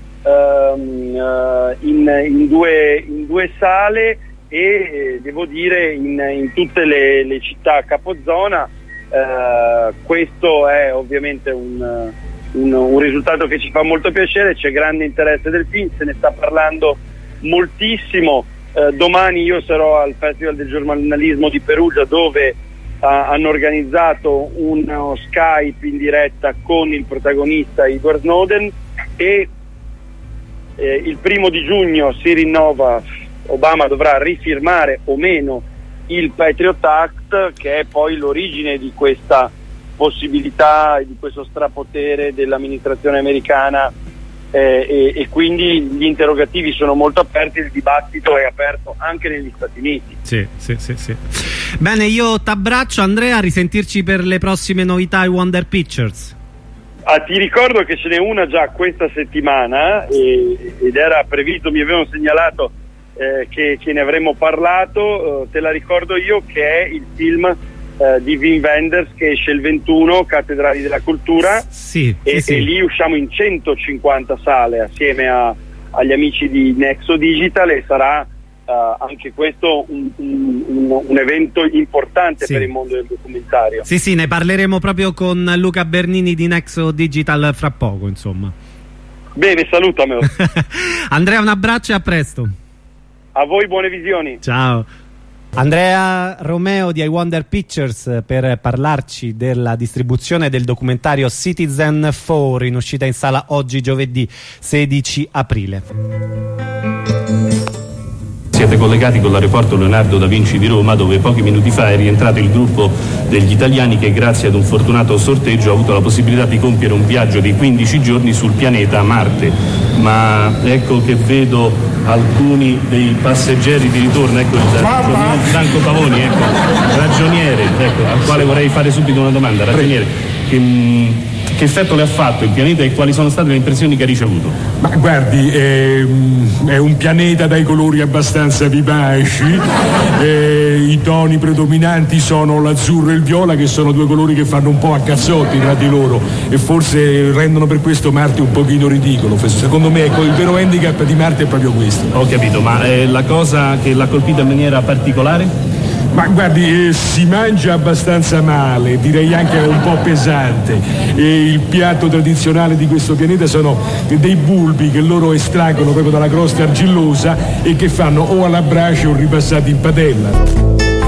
in due sale, e devo dire in tutte le città a capozona. Questo è ovviamente un risultato che ci fa molto piacere. C'è grande interesse del film, se ne sta parlando moltissimo. Domani io sarò al Festival del Giornalismo di Perugia, dove hanno organizzato uno Skype in diretta con il protagonista Edward Snowden, e il 1° giugno si rinnova, Obama dovrà rifirmare o meno il Patriot Act, che è poi l'origine di questa possibilità e di questo strapotere dell'amministrazione americana, e quindi gli interrogativi sono molto aperti, il dibattito è aperto anche negli Stati Uniti. Sì. Bene, io t'abbraccio Andrea, a risentirci per le prossime novità ai Wonder Pictures. Ti ricordo che ce n'è una già questa settimana, ed era previsto, mi avevano segnalato che ne avremmo parlato, te la ricordo io, che è il film di Wim Wenders, che esce il 21, Cattedrali della Cultura, e lì usciamo in 150 sale assieme agli amici di Nexo Digital, e sarà anche questo un evento importante per il mondo del documentario. Sì, ne parleremo proprio con Luca Bernini di Nexo Digital fra poco, insomma. Bene, salutamelo. Andrea, un abbraccio e a presto. A voi buone visioni. Ciao. Andrea Romeo di I Wonder Pictures per parlarci della distribuzione del documentario Citizen 4, in uscita in sala oggi giovedì 16 aprile. Si è siete collegati con l'aeroporto Leonardo da Vinci di Roma, dove pochi minuti fa è rientrato il gruppo degli italiani che grazie ad un fortunato sorteggio ha avuto la possibilità di compiere un viaggio di 15 giorni sul pianeta Marte. Ma ecco che vedo alcuni dei passeggeri di ritorno, ecco il Franco Pavoni, ecco, ragioniere, ecco, al quale vorrei fare subito una domanda. Ragioniere, che effetto le ha fatto il pianeta e quali sono state le impressioni che ha ricevuto? Ma guardi, è un pianeta dai colori abbastanza vivaci, i toni predominanti sono l'azzurro e il viola, che sono due colori che fanno un po' a cazzotti tra di loro e forse rendono per questo Marte un pochino ridicolo. Secondo me, ecco, il vero handicap di Marte è proprio questo. Ho capito, ma la cosa che l'ha colpita in maniera particolare? Ma guardi, si mangia abbastanza male, direi anche un po' pesante, e il piatto tradizionale di questo pianeta sono dei bulbi che loro estraggono proprio dalla crosta argillosa e che fanno o alla brace o ripassati in padella.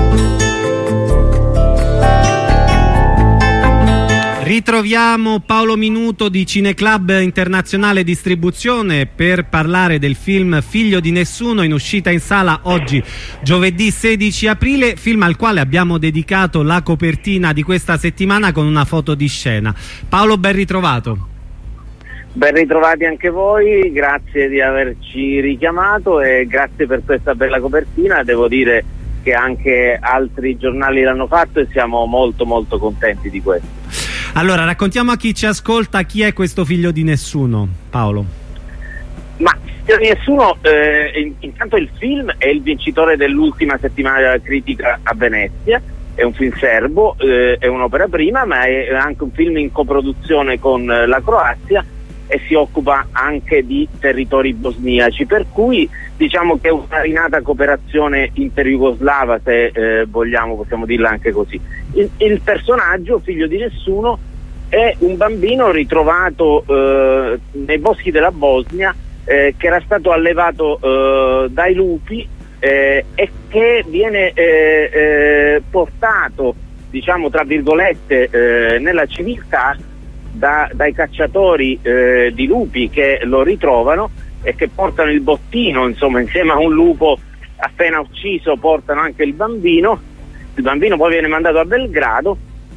Ritroviamo Paolo Minuto di Cineclub Internazionale Distribuzione per parlare del film Figlio di Nessuno, in uscita in sala oggi, giovedì 16 aprile, film al quale abbiamo dedicato la copertina di questa settimana con una foto di scena. Paolo, ben ritrovato. Ben ritrovati anche voi, grazie di averci richiamato e grazie per questa bella copertina. Devo dire che anche altri giornali l'hanno fatto e siamo molto molto contenti di questo. Allora, raccontiamo a chi ci ascolta chi è questo Figlio di Nessuno, Paolo. Ma Figlio di Nessuno, intanto il film è il vincitore dell'ultima settimana della critica a Venezia, è un film serbo, è un'opera prima, ma è anche un film in coproduzione con la Croazia e si occupa anche di territori bosniaci, per cui diciamo che è una rinata cooperazione interjugoslava, se vogliamo, possiamo dirla anche così. Il personaggio, Figlio di Nessuno, è un bambino ritrovato nei boschi della Bosnia, che era stato allevato dai lupi e che viene portato, diciamo tra virgolette, nella civiltà dai cacciatori di lupi che lo ritrovano e che portano il bottino, insomma, insieme a un lupo appena ucciso portano anche il bambino poi viene mandato a Belgrado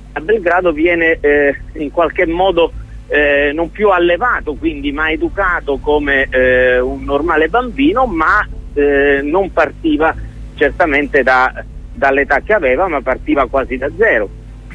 viene in qualche modo non più allevato, quindi ma educato come un normale bambino, ma non partiva certamente dall'età che aveva, ma partiva quasi da zero.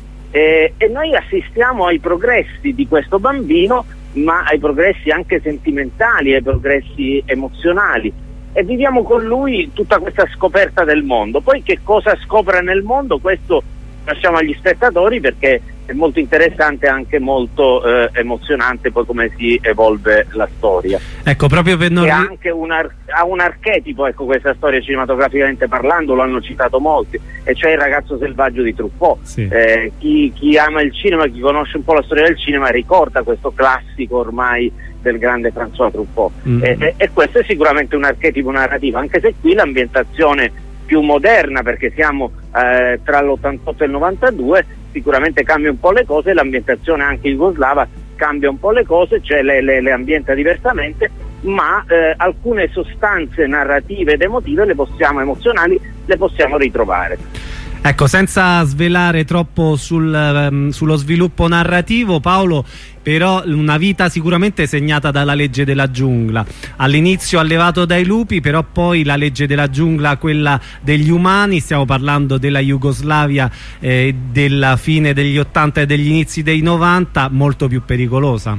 E noi assistiamo ai progressi di questo bambino, ma ai progressi anche sentimentali, ai progressi emozionali, e viviamo con lui tutta questa scoperta del mondo. Poi che cosa scopre nel mondo, questo lasciamo agli spettatori, perché è molto interessante e anche molto emozionante poi come si evolve la storia. Ecco, proprio per non... ha anche ha un archetipo, ecco, questa storia cinematograficamente parlando, lo hanno citato molti, e cioè il ragazzo selvaggio di Truffaut. Sì. Chi ama il cinema, chi conosce un po' la storia del cinema, ricorda questo classico ormai del grande François Truffaut. E questo è sicuramente un archetipo narrativo, anche se qui l'ambientazione più moderna, perché siamo tra l'88 e il 92, sicuramente cambia un po' le cose, l'ambientazione anche jugoslava cambia un po' le cose, cioè le ambienta diversamente, ma alcune sostanze narrative ed emotive emozionali le possiamo ritrovare. Ecco, senza svelare troppo sullo sviluppo narrativo, Paolo, però una vita sicuramente segnata dalla legge della giungla. All'inizio allevato dai lupi, però poi la legge della giungla, quella degli umani, stiamo parlando della Jugoslavia della fine degli 80 e degli inizi dei 90, molto più pericolosa.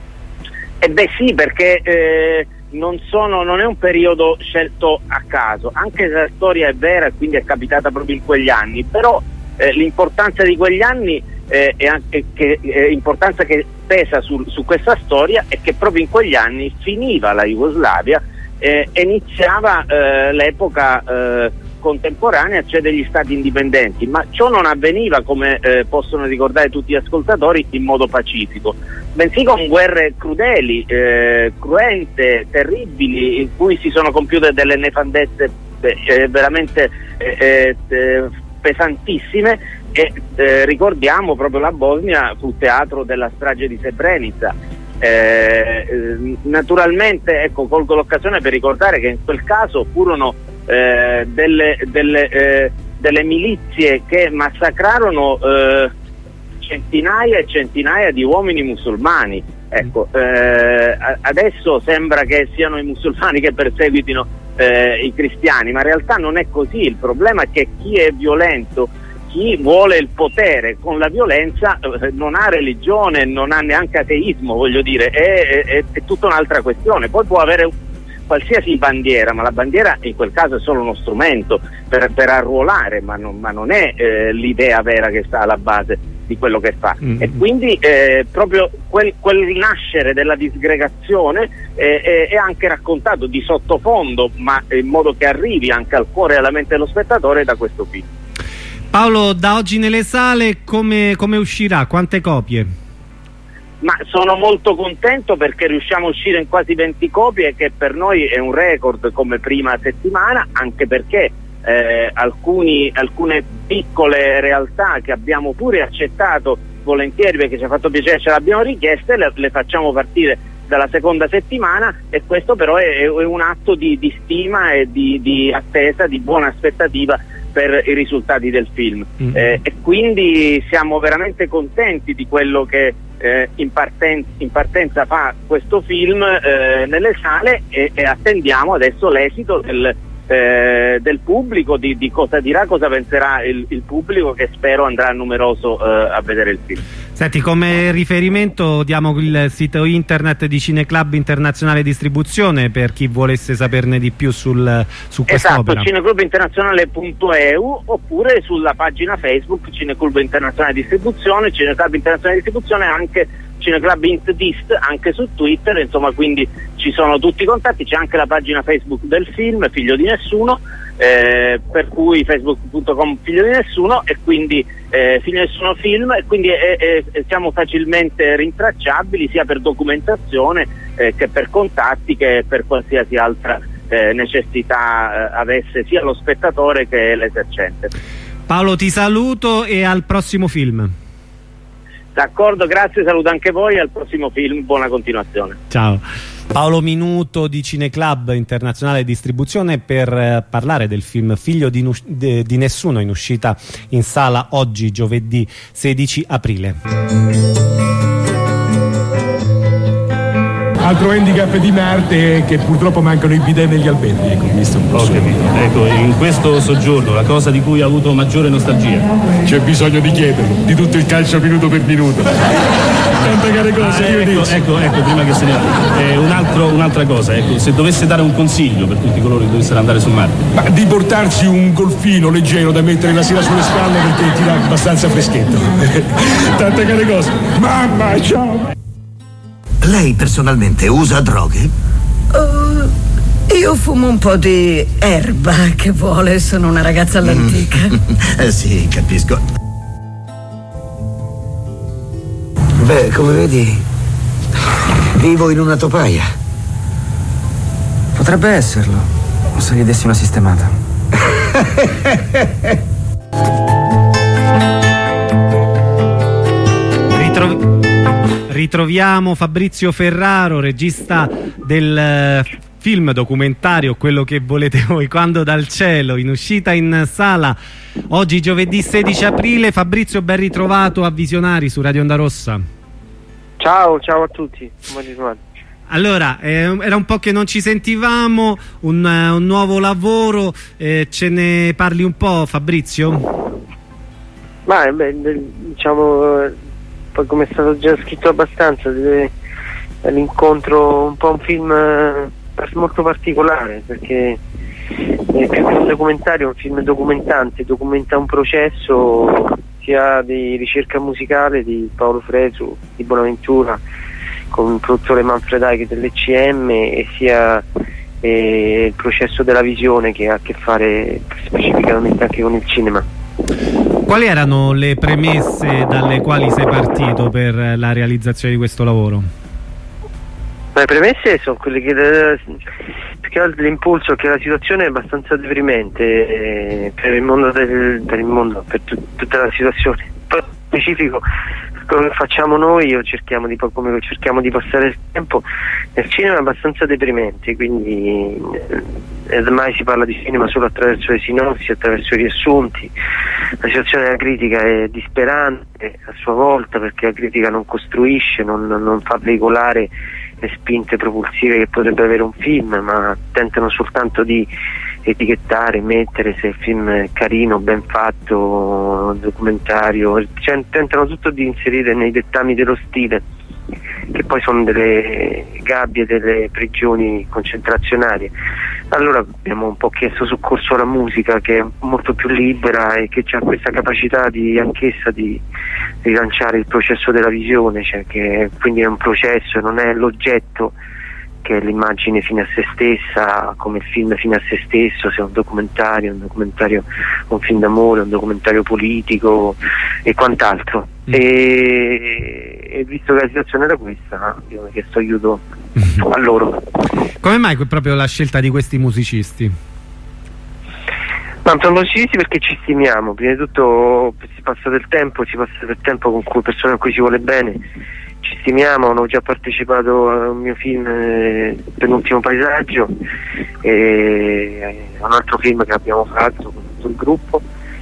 Beh sì, perché non è un periodo scelto a caso, anche se la storia è vera e quindi è capitata proprio in quegli anni, però l'importanza di quegli anni importanza che pesa su questa storia è che proprio in quegli anni finiva la Jugoslavia e iniziava l'epoca contemporanea, cioè degli stati indipendenti, ma ciò non avveniva, come possono ricordare tutti gli ascoltatori, in modo pacifico, bensì con guerre crudeli, cruente, terribili, in cui si sono compiute delle nefandezze veramente pesantissime, e ricordiamo proprio la Bosnia fu teatro della strage di Srebrenica. Naturalmente, ecco, colgo l'occasione per ricordare che in quel caso furono delle milizie che massacrarono centinaia e centinaia di uomini musulmani. Ecco, adesso sembra che siano i musulmani che perseguitino i cristiani, ma in realtà non è così. Il problema è che chi è violento, chi vuole il potere con la violenza, non ha religione, non ha neanche ateismo, voglio dire, è tutta un'altra questione. Poi può avere qualsiasi bandiera, ma la bandiera in quel caso è solo uno strumento per arruolare, ma non è l'idea vera che sta alla base di quello che fa. E quindi proprio quel rinascere della disgregazione è anche raccontato di sottofondo, ma in modo che arrivi anche al cuore e alla mente dello spettatore, da questo film. Paolo, da oggi nelle sale come uscirà? Quante copie? Ma sono molto contento perché riusciamo a uscire in quasi 20 copie, che per noi è un record come prima settimana, anche perché alcune piccole realtà che abbiamo pure accettato volentieri, perché ci ha fatto piacere, ce l'abbiamo richieste, le facciamo partire dalla seconda settimana, e questo però è un atto di stima e di attesa, di buona aspettativa per i risultati del film. E quindi siamo veramente contenti di quello che in partenza fa questo film nelle sale, e attendiamo adesso l'esito del pubblico, di cosa dirà, cosa penserà il pubblico, che spero andrà numeroso a vedere il film. Senti, come riferimento diamo il sito internet di Cineclub Internazionale Distribuzione per chi volesse saperne di più su quest'opera. Esatto, cineclubinternazionale.eu, oppure sulla pagina Facebook Cineclub Internazionale Distribuzione, Cineclub Internazionale Distribuzione, anche Cineclub Intdist, anche su Twitter, insomma, quindi ci sono tutti i contatti. C'è anche la pagina Facebook del film Figlio di Nessuno, per cui facebook.com Figlio di Nessuno, e quindi Figlio di Nessuno Film, e quindi siamo facilmente rintracciabili sia per documentazione che per contatti, che per qualsiasi altra necessità avesse sia lo spettatore che l'esercente. Paolo, ti saluto e al prossimo film. D'accordo, grazie, saluto anche voi, al prossimo film, buona continuazione. Ciao. Paolo Minuto di Cineclub Internazionale Distribuzione per parlare del film Figlio di Nessuno, in uscita in sala oggi, giovedì 16 aprile. Altro handicap di Marte è che purtroppo mancano i bidet negli alberghi. Ecco, visto un po'. Ecco, in questo soggiorno la cosa di cui ha avuto maggiore nostalgia? C'è bisogno di chiederlo, di tutto il calcio minuto per minuto. Tante care cose, ecco, prima che se ne va. Un'altra cosa, ecco, se dovesse dare un consiglio per tutti coloro che dovessero andare su Marte. Ma di portarsi un golfino leggero da mettere la sera sulle spalle, perché ti dà abbastanza freschetto. Tante care cose. Mamma, ciao! Lei personalmente usa droghe? Io fumo un po' di erba, che vuole, sono una ragazza all'antica. Sì, capisco. Beh, come vedi, vivo in una topaia. Potrebbe esserlo, se gli dessi una sistemata. Ritroviamo Fabrizio Ferraro, regista del film documentario Quello che volete voi, Quando dal cielo, in uscita in sala oggi giovedì 16 aprile. Fabrizio, ben ritrovato a Visionari su Radio Onda Rossa. Ciao a tutti, buon ritrovato. Allora, era un po' che non ci sentivamo, un nuovo lavoro, ce ne parli un po', Fabrizio? Ma diciamo, poi come è stato già scritto abbastanza, l'incontro, un po' un film molto particolare, perché più che un documentario è un film documentante, documenta un processo sia di ricerca musicale di Paolo Fresu, di Bonaventura, con il produttore Manfredai dell'ECM, e sia il processo della visione, che ha a che fare specificamente anche con il cinema. Quali erano le premesse dalle quali sei partito per la realizzazione di questo lavoro? Le premesse sono quelle che più che altro l'impulso, che la situazione è abbastanza deprimente per il mondo, per tutta la situazione. Poi specifico, quello che facciamo noi, o come cerchiamo di passare il tempo nel cinema, è abbastanza deprimente, quindi ormai si parla di cinema solo attraverso le sinossi, attraverso i riassunti. La situazione della critica è disperante a sua volta, perché la critica non costruisce, non fa veicolare le spinte propulsive che potrebbe avere un film, ma tentano soltanto di etichettare, mettere se il film è carino, ben fatto, documentario, tentano tutto di inserire nei dettami dello stile, che poi sono delle gabbie, delle prigioni concentrazionali. Allora abbiamo un po' chiesto soccorso alla musica, che è molto più libera e che ha questa capacità anch'essa di rilanciare il processo della visione, cioè che quindi è un processo, non è l'oggetto che è l'immagine fine a se stessa, come il film fine a se stesso, se è un documentario, un film d'amore, un documentario politico e quant'altro. E visto che la situazione era questa, io ho chiesto aiuto a loro. Come mai proprio la scelta di questi musicisti? Ma sono musicisti perché ci stimiamo, prima di tutto si passa del tempo con persone a cui si vuole bene. Ci stimiamo, hanno già partecipato a un mio film, Penultimo paesaggio, e a un altro film che abbiamo fatto con tutto il gruppo,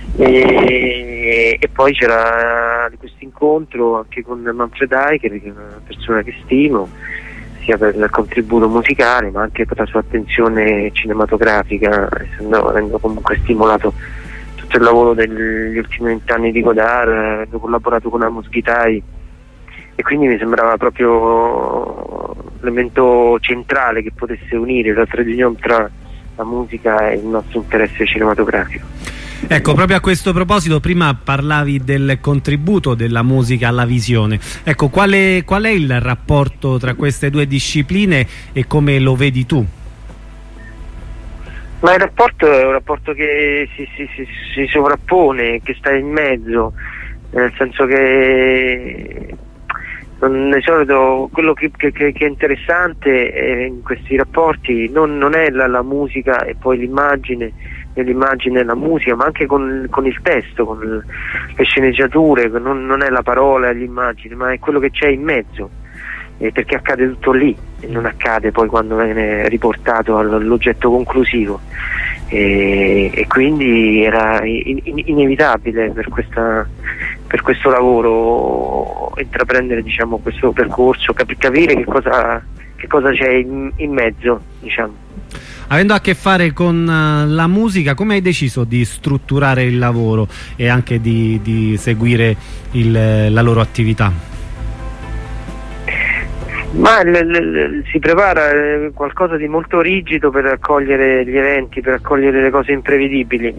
e poi c'era questo incontro anche con Manfred Eicher, che è una persona che stimo sia per il contributo musicale ma anche per la sua attenzione cinematografica, avendo comunque stimolato tutto il lavoro degli ultimi 20 anni di Godard. Ho collaborato con Amos Gitaï e quindi mi sembrava proprio l'elemento centrale che potesse unire la tradizione tra la musica e il nostro interesse cinematografico. Ecco, proprio a questo proposito, prima parlavi del contributo della musica alla visione. Ecco, qual è il rapporto tra queste due discipline e come lo vedi tu? Ma il rapporto è un rapporto che si sovrappone, che sta in mezzo, nel senso che di solito quello che è interessante in questi rapporti non è la musica e poi l'immagine, nell'immagine la musica, ma anche con il testo, con le sceneggiature, non è la parola e l'immagine, ma è quello che c'è in mezzo, perché accade tutto lì e non accade poi quando viene riportato all'oggetto conclusivo, e quindi era inevitabile per questo lavoro intraprendere, diciamo, questo percorso, capire che cosa c'è in mezzo, diciamo. Avendo a che fare con la musica, come hai deciso di strutturare il lavoro e anche di seguire la loro attività? Ma si prepara qualcosa di molto rigido per accogliere gli eventi, per accogliere le cose imprevedibili.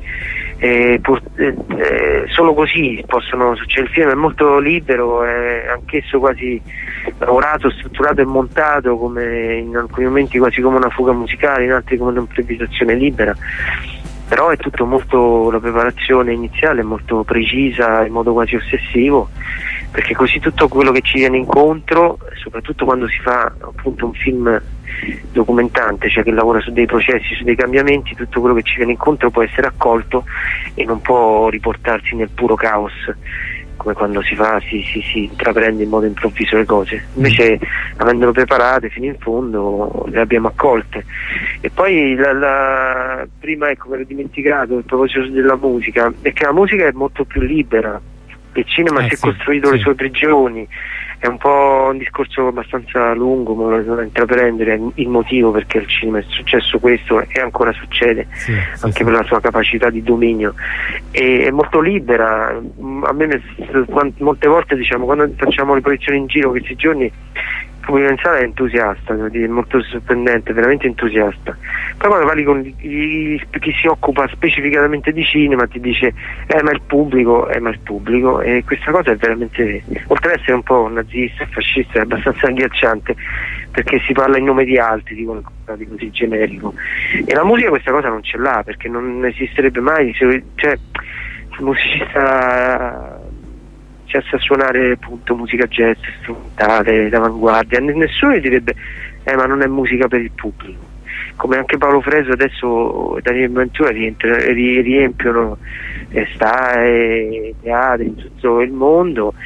Solo così possono succedere. Il film è molto libero, è anch'esso quasi lavorato, strutturato e montato, come in alcuni momenti quasi come una fuga musicale, in altri come un'improvvisazione libera. Però è tutto molto, la preparazione iniziale è molto precisa, in modo quasi ossessivo, perché così tutto quello che ci viene incontro, soprattutto quando si fa appunto un film documentante, cioè che lavora su dei processi, su dei cambiamenti, tutto quello che ci viene incontro può essere accolto e non può riportarsi nel puro caos, come quando si intraprende in modo improvviso le cose. Invece, avendolo preparate fino in fondo, le abbiamo accolte. E poi prima, ecco, mi ero dimenticato il proposito della musica, è che la musica è molto più libera. Il cinema si è costruito le sue prigioni, è un po' un discorso abbastanza lungo, ma da intraprendere il motivo perché al cinema è successo questo e ancora succede, anche per la sua capacità di dominio, e è molto libera. A me molte volte, diciamo, quando facciamo le proiezioni in giro questi giorni, come pensare è entusiasta, è molto sorprendente, veramente entusiasta. Poi quando parli con chi si occupa specificatamente di cinema ti dice ma il pubblico, e questa cosa è veramente, oltre ad essere un po' nazista e fascista, è abbastanza agghiacciante, perché si parla in nome di altri, di qualcosa di così generico, e la musica questa cosa non ce l'ha, perché non esisterebbe mai, cioè il musicista a suonare appunto musica jazz strumentale d'avanguardia, nessuno direbbe ma non è musica per il pubblico, come anche Paolo Fresu adesso e Daniele Ventura riempiono teatri in tutto il mondo,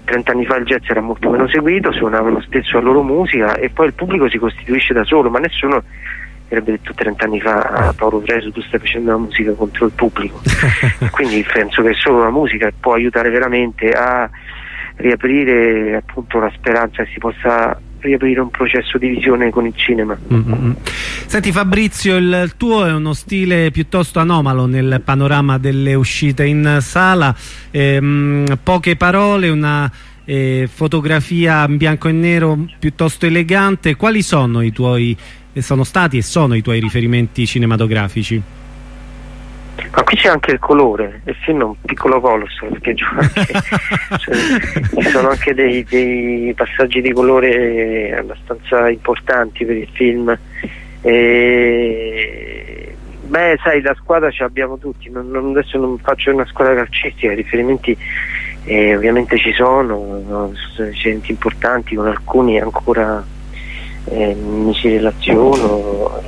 30 anni fa il jazz era molto meno seguito, suonavano spesso la loro musica e poi il pubblico si costituisce da solo, ma nessuno avrebbe detto 30 anni fa a Paolo Fresu tu stai facendo la musica contro il pubblico. Quindi penso che solo la musica può aiutare veramente a riaprire appunto la speranza che si possa riaprire un processo di visione con il cinema. Senti Fabrizio, il tuo è uno stile piuttosto anomalo nel panorama delle uscite in sala, poche parole, una fotografia in bianco e nero piuttosto elegante. Quali sono i tuoi, sono stati e sono i tuoi riferimenti cinematografici? Ma qui c'è anche il colore, il film è un piccolo colosso perché ci sono anche dei passaggi di colore abbastanza importanti per il film. Beh, sai, la squadra ce l'abbiamo tutti, adesso non faccio una squadra calcistica, i riferimenti ovviamente ci sono gente importanti, con alcuni ancora mi si relaziono.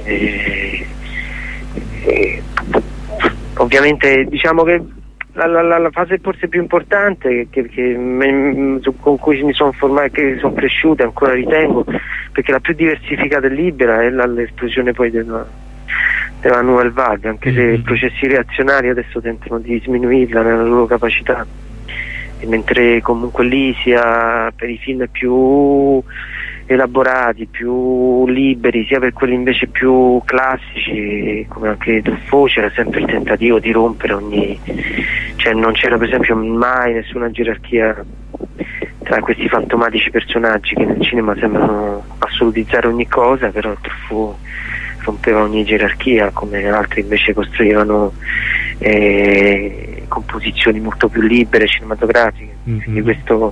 Ovviamente diciamo che la fase forse più importante con cui mi sono formato, che sono cresciuto e ancora ritengo, perché la più diversificata e libera è l'esplosione poi della Nouvelle Vague, anche se i processi reazionari adesso tentano di sminuirla nella loro capacità, e mentre comunque lì sia per i film più elaborati, più liberi, sia per quelli invece più classici come anche Truffaut, c'era sempre il tentativo di rompere cioè non c'era per esempio mai nessuna gerarchia tra questi fantomatici personaggi che nel cinema sembrano assolutizzare ogni cosa, però Truffaut rompeva ogni gerarchia, come altri invece costruivano composizioni molto più libere, cinematografiche. Quindi questo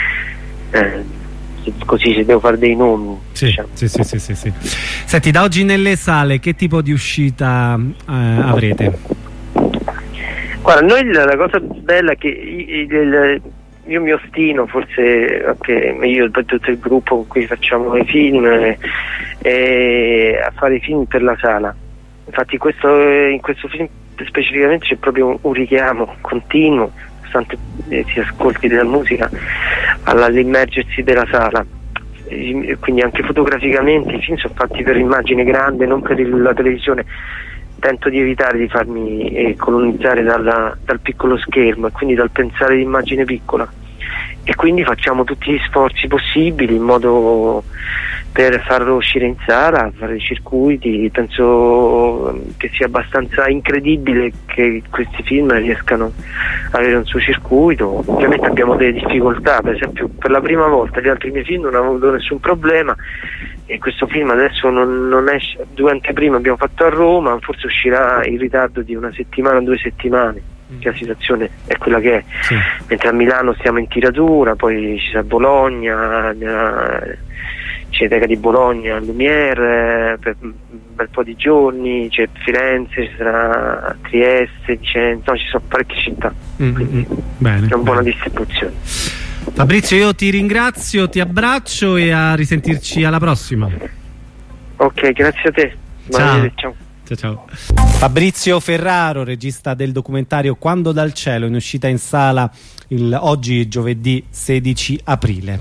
così se devo fare dei nomi, sì, diciamo. Sì. Senti, da oggi nelle sale che tipo di uscita avrete? Guarda, noi la cosa bella è che io mi ostino, forse anche io e tutto il gruppo con cui facciamo i film, a fare i film per la sala. Infatti in questo film specificamente c'è proprio un richiamo continuo, nonostante si ascolti della musica, all'immergersi della sala. Quindi anche fotograficamente i film sono fatti per immagine grande, non per la televisione. Tento di evitare di farmi colonizzare dal piccolo schermo e quindi dal pensare di immagine piccola, e quindi facciamo tutti gli sforzi possibili in modo per farlo uscire in sala, fare i circuiti. Penso che sia abbastanza incredibile che questi film riescano ad avere un suo circuito. Ovviamente abbiamo delle difficoltà, per esempio per la prima volta gli altri miei film non hanno avuto nessun problema e questo film adesso non esce. 2 anteprime abbiamo fatto a Roma, forse uscirà in ritardo di 1 settimana, 2 settimane, che la situazione è quella che è. Sì. Mentre a Milano stiamo in tiratura, poi ci sarà Bologna, Cineteca di Bologna, Lumière per un bel po' di giorni, c'è Firenze, ci sarà Trieste, Vicenza, no, ci sono parecchie città, quindi bene, è una buona distribuzione. Fabrizio, io ti ringrazio, ti abbraccio e a risentirci alla prossima. Ok, grazie a te. Ciao. Ciao. Fabrizio Ferraro, regista del documentario Quando dal cielo, in uscita in sala oggi giovedì 16 aprile.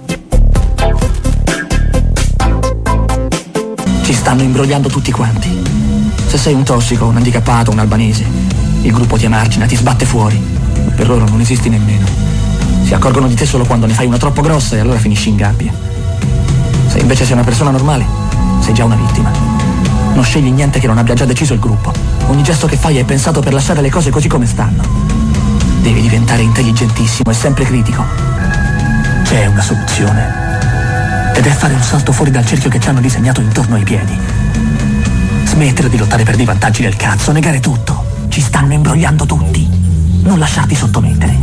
Ci stanno imbrogliando tutti quanti. Se sei un tossico, un handicappato, un albanese, il gruppo ti emargina, ti sbatte fuori. Per loro non esisti nemmeno. Si accorgono di te solo quando ne fai una troppo grossa e allora finisci in gabbia. Se invece sei una persona normale, sei già una vittima. Non scegli niente che non abbia già deciso il gruppo. Ogni gesto che fai è pensato per lasciare le cose così come stanno. Devi diventare intelligentissimo e sempre critico. C'è una soluzione. Ed è fare un salto fuori dal cerchio che ci hanno disegnato intorno ai piedi. Smettere di lottare per dei vantaggi del cazzo, negare tutto. Ci stanno imbrogliando tutti. Non lasciarti sottomettere.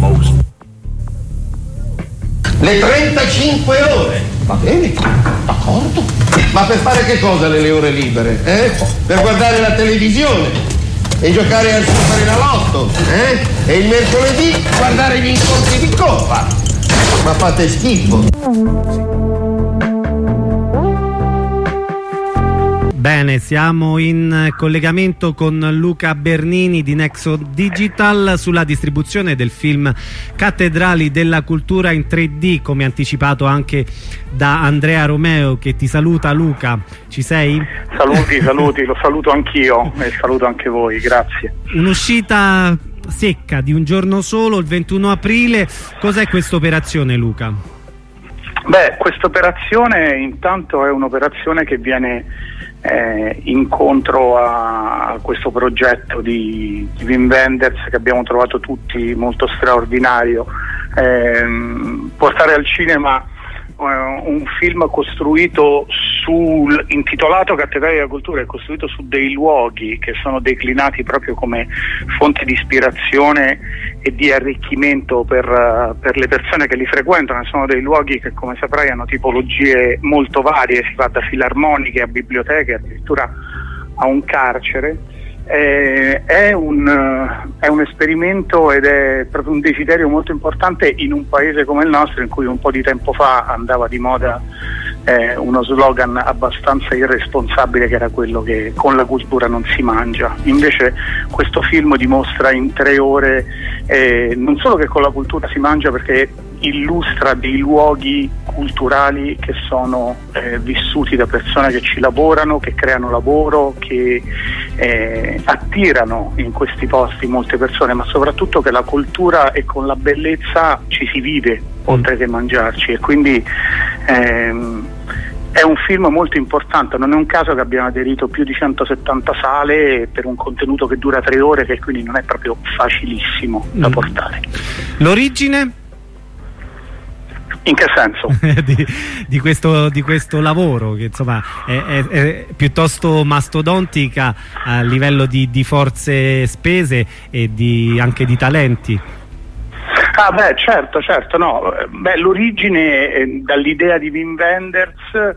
Le 35 ore. Va bene, d'accordo. Ma per fare che cosa nelle ore libere? Per guardare la televisione e giocare al Superenalotto, e il mercoledì guardare gli incontri di coppa. Ma fate schifo. Bene, siamo in collegamento con Luca Bernini di Nexo Digital sulla distribuzione del film Cattedrali della Cultura in 3D, come anticipato anche da Andrea Romeo, che ti saluta. Luca, ci sei? Saluti, lo saluto anch'io e saluto anche voi, grazie. Un'uscita secca di un giorno solo, il 21 aprile. Cos'è questa operazione, Luca? Beh, questa operazione intanto è un'operazione che viene incontro a questo progetto di Wim Wenders, che abbiamo trovato tutti molto straordinario. Portare al cinema un film costruito intitolato Cattedrali della Cultura, è costruito su dei luoghi che sono declinati proprio come fonte di ispirazione e di arricchimento per le persone che li frequentano. Sono dei luoghi che, come saprai, hanno tipologie molto varie, si va da filarmoniche a biblioteche, addirittura a un carcere. È un esperimento ed è proprio un desiderio molto importante in un paese come il nostro, in cui un po' di tempo fa andava di moda uno slogan abbastanza irresponsabile, che era quello che con la cultura non si mangia. Invece questo film dimostra in 3 ore non solo che con la cultura si mangia, perché illustra dei luoghi culturali che sono vissuti da persone che ci lavorano, che creano lavoro, che attirano in questi posti molte persone, ma soprattutto che la cultura e con la bellezza ci si vive oltre che mangiarci, e quindi è un film molto importante. Non è un caso che abbiamo aderito più di 170 sale per un contenuto che dura 3 ore, che quindi non è proprio facilissimo da portare. L'origine? In che senso? di questo lavoro, che insomma è piuttosto mastodontica a livello di forze spese e anche di talenti. Ah beh, certo, no. Beh, l'origine dall'idea di Wim Wenders,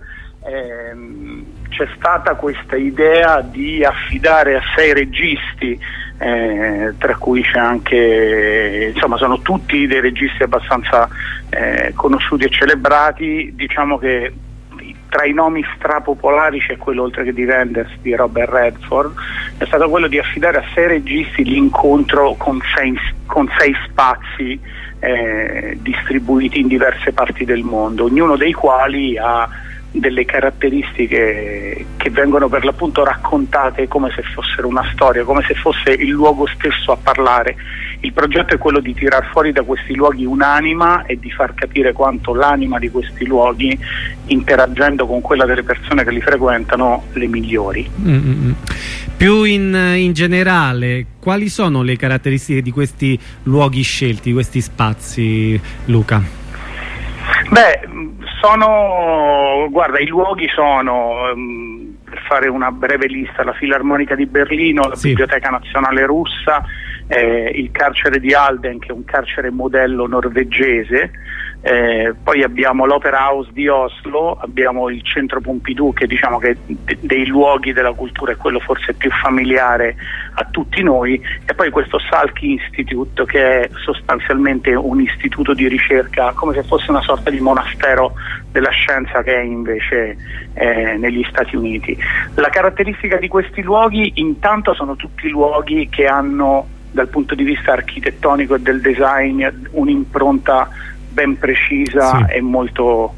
c'è stata questa idea di affidare a 6 registi, tra cui c'è anche, insomma, sono tutti dei registi abbastanza conosciuti e celebrati. Diciamo che tra i nomi strapopolari c'è quello, oltre che di Wenders, di Robert Redford. È stato quello di affidare a 6 registi l'incontro con 6 spazi distribuiti in diverse parti del mondo, ognuno dei quali ha delle caratteristiche che vengono per l'appunto raccontate come se fossero una storia, come se fosse il luogo stesso a parlare. Il progetto è quello di tirar fuori da questi luoghi un'anima e di far capire quanto l'anima di questi luoghi, interagendo con quella delle persone che li frequentano, le migliori. Più in generale, quali sono le caratteristiche di questi luoghi scelti, di questi spazi, Luca? Beh, guarda, i luoghi sono, per fare una breve lista, la Filarmonica di Berlino, la Biblioteca Nazionale Russa, il carcere di Halden, che è un carcere modello norvegese, poi abbiamo l'Opera House di Oslo, abbiamo il Centro Pompidou, che diciamo che dei luoghi della cultura è quello forse più familiare a tutti noi, e poi questo Salk Institute, che è sostanzialmente un istituto di ricerca, come se fosse una sorta di monastero della scienza, che è invece negli Stati Uniti. La caratteristica di questi luoghi, intanto, sono tutti luoghi che hanno, dal punto di vista architettonico e del design, un'impronta ben precisa e molto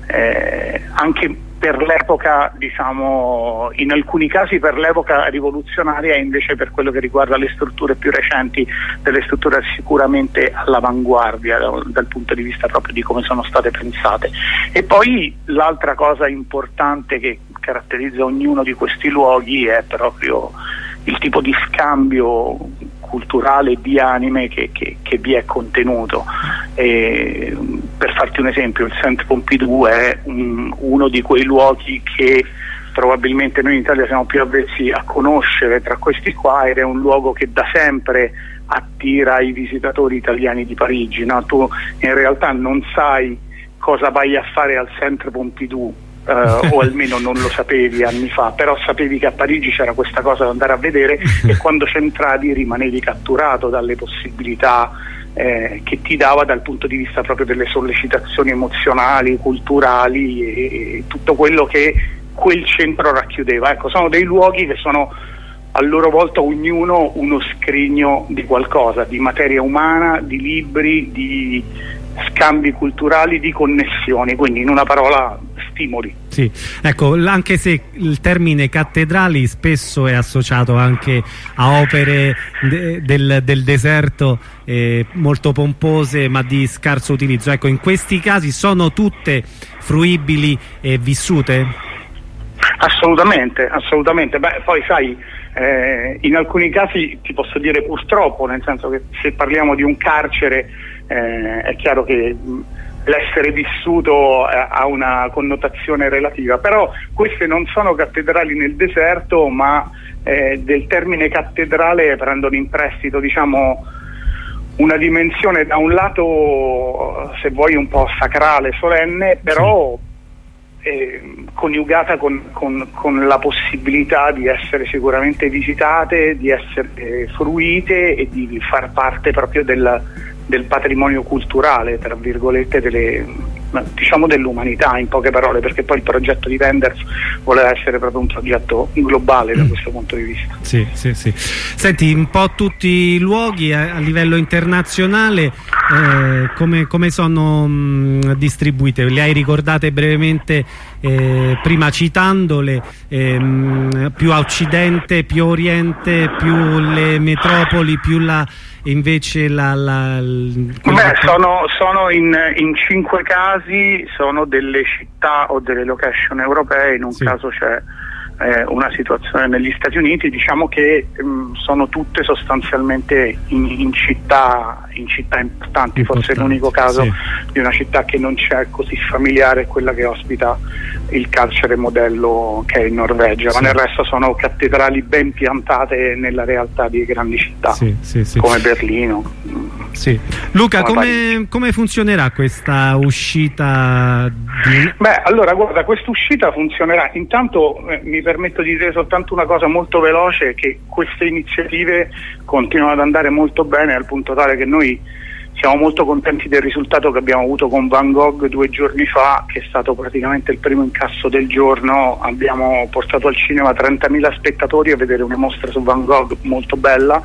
anche per l'epoca, diciamo, in alcuni casi per l'epoca rivoluzionaria, e invece per quello che riguarda le strutture più recenti, delle strutture sicuramente all'avanguardia dal punto di vista proprio di come sono state pensate. E poi l'altra cosa importante che caratterizza ognuno di questi luoghi è proprio il tipo di scambio culturale di anime che vi è contenuto. Per farti un esempio, il Centre Pompidou è uno di quei luoghi che probabilmente noi in Italia siamo più avvezzi a conoscere tra questi qua, ed è un luogo che da sempre attira i visitatori italiani di Parigi, no? Tu in realtà non sai cosa vai a fare al Centre Pompidou, o almeno non lo sapevi anni fa, però sapevi che a Parigi c'era questa cosa da andare a vedere e quando c'entravi rimanevi catturato dalle possibilità che ti dava dal punto di vista proprio delle sollecitazioni emozionali, culturali e tutto quello che quel centro racchiudeva. Ecco, sono dei luoghi che sono a loro volta ognuno uno scrigno di qualcosa, di materia umana, di libri, di scambi culturali, di connessioni, quindi in una parola stimoli. Sì, ecco, anche se il termine cattedrali spesso è associato anche a opere del deserto molto pompose ma di scarso utilizzo, ecco, in questi casi sono tutte fruibili e vissute? Assolutamente, assolutamente. Beh, poi sai, in alcuni casi ti posso dire purtroppo, nel senso che se parliamo di un carcere è chiaro che l'essere vissuto ha una connotazione relativa, però queste non sono cattedrali nel deserto, ma del termine cattedrale prendono in prestito, diciamo, una dimensione da un lato, se vuoi, un po' sacrale, solenne, però coniugata con la possibilità di essere sicuramente visitate, di essere fruite e di far parte proprio del patrimonio culturale, tra virgolette, diciamo dell'umanità, in poche parole, perché poi il progetto di Wenders voleva essere proprio un progetto globale da questo punto di vista. Sì, sì, sì. Senti, un po' tutti i luoghi a livello internazionale come sono distribuite? Le hai ricordate brevemente prima citandole, più a occidente, più a oriente, più le metropoli, più invece sono in 5 casi, sono delle città o delle location europee, in un caso c'è una situazione negli Stati Uniti, diciamo che sono tutte sostanzialmente in città importanti, forse l'unico caso di una città che non c'è così familiare è quella che ospita il carcere modello, che è in Norvegia, ma nel resto sono cattedrali ben piantate nella realtà di grandi città, come Berlino. Sì. Luca, come funzionerà questa uscita? Beh, allora guarda, questa uscita funzionerà, intanto mi permetto di dire soltanto una cosa molto veloce, che queste iniziative continuano ad andare molto bene, al punto tale che noi siamo molto contenti del risultato che abbiamo avuto con Van Gogh 2 giorni fa, che è stato praticamente il primo incasso del giorno. Abbiamo portato al cinema 30.000 spettatori a vedere una mostra su Van Gogh molto bella,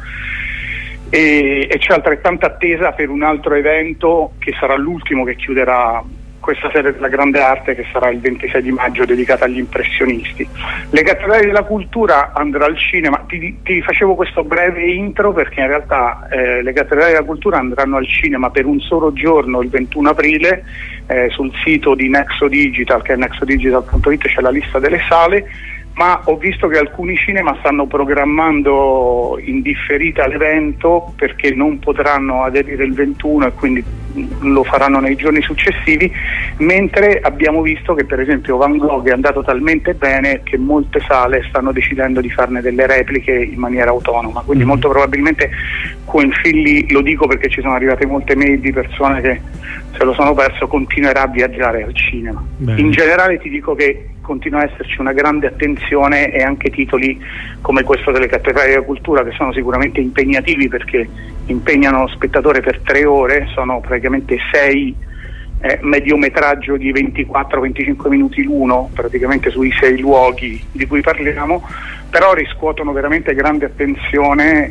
e c'è altrettanta attesa per un altro evento che sarà l'ultimo che chiuderà questa serie della grande arte, che sarà il 26 di maggio, dedicata agli impressionisti. Le cattedrali della cultura andrà al cinema. Ti facevo questo breve intro perché in realtà le cattedrali della cultura andranno al cinema per un solo giorno, il 21 aprile, sul sito di Nexo Digital, che è nexodigital.it, c'è la lista delle sale, ma ho visto che alcuni cinema stanno programmando in differita l'evento perché non potranno aderire il 21 e quindi lo faranno nei giorni successivi, mentre abbiamo visto che per esempio Van Gogh è andato talmente bene che molte sale stanno decidendo di farne delle repliche in maniera autonoma, quindi molto probabilmente quel film lì, lo dico perché ci sono arrivate molte mail di persone che se lo sono perso, continuerà a viaggiare al cinema. Bene. In generale ti dico che continua a esserci una grande attenzione, e anche titoli come questo delle cattedrali della cultura, che sono sicuramente impegnativi perché impegnano lo spettatore per 3 ore, sono praticamente 6 mediometraggio di 24-25 minuti l'uno, praticamente sui 6 luoghi di cui parliamo, però riscuotono veramente grande attenzione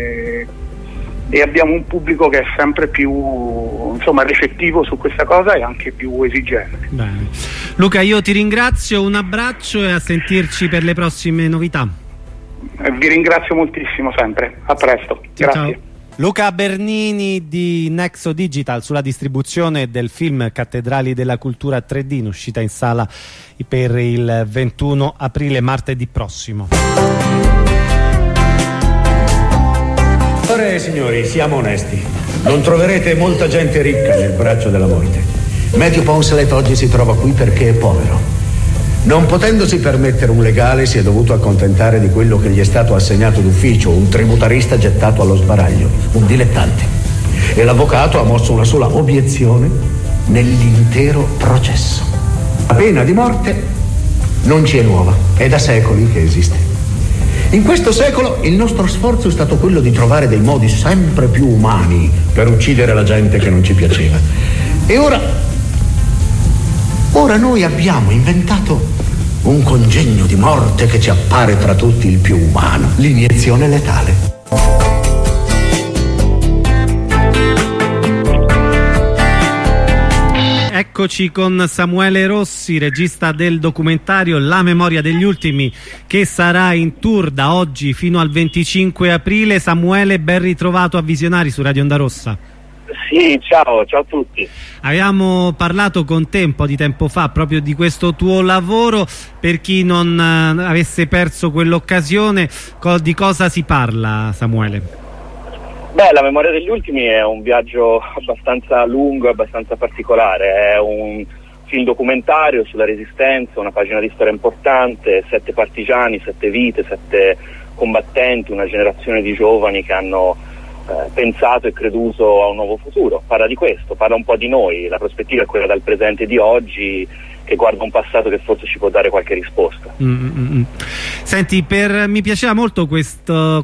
e abbiamo un pubblico che è sempre più, insomma, recettivo su questa cosa e anche più esigente. Bene. Luca, io ti ringrazio, un abbraccio e a sentirci per le prossime novità. Vi ringrazio moltissimo sempre, a presto. Ciao, grazie. ciao. Luca Bernini di Nexo Digital sulla distribuzione del film Cattedrali della Cultura 3D, in uscita in sala per il 21 aprile, martedì prossimo. Signore e signori, siamo onesti. Non troverete molta gente ricca nel braccio della morte. Matthew Poncelet oggi si trova qui perché è povero. Non potendosi permettere un legale, si è dovuto accontentare di quello che gli è stato assegnato d'ufficio, un tributarista gettato allo sbaraglio, un dilettante. E l'avvocato ha mosso una sola obiezione nell'intero processo. La pena di morte non ci è nuova, è da secoli che esiste. In questo secolo il nostro sforzo è stato quello di trovare dei modi sempre più umani per uccidere la gente che non ci piaceva. E ora noi abbiamo inventato un congegno di morte che ci appare tra tutti il più umano, l'iniezione letale. Eccoci con Samuele Rossi, regista del documentario La memoria degli ultimi, che sarà in tour da oggi fino al 25 aprile. Samuele, ben ritrovato a Visionari su Radio Onda Rossa. Sì, ciao a tutti. Abbiamo parlato con te un po' di tempo fa proprio di questo tuo lavoro. Per chi non avesse perso quell'occasione, di cosa si parla, Samuele? Beh, La memoria degli ultimi è un viaggio abbastanza lungo e abbastanza particolare. È un film documentario sulla Resistenza, una pagina di storia importante, 7 partigiani, 7 vite, 7 combattenti, una generazione di giovani che hanno pensato e creduto a un nuovo futuro. Parla di questo, parla un po' di noi. La prospettiva è quella dal presente di oggi, che guarda un passato che forse ci può dare qualche risposta. Senti, mi piaceva molto questo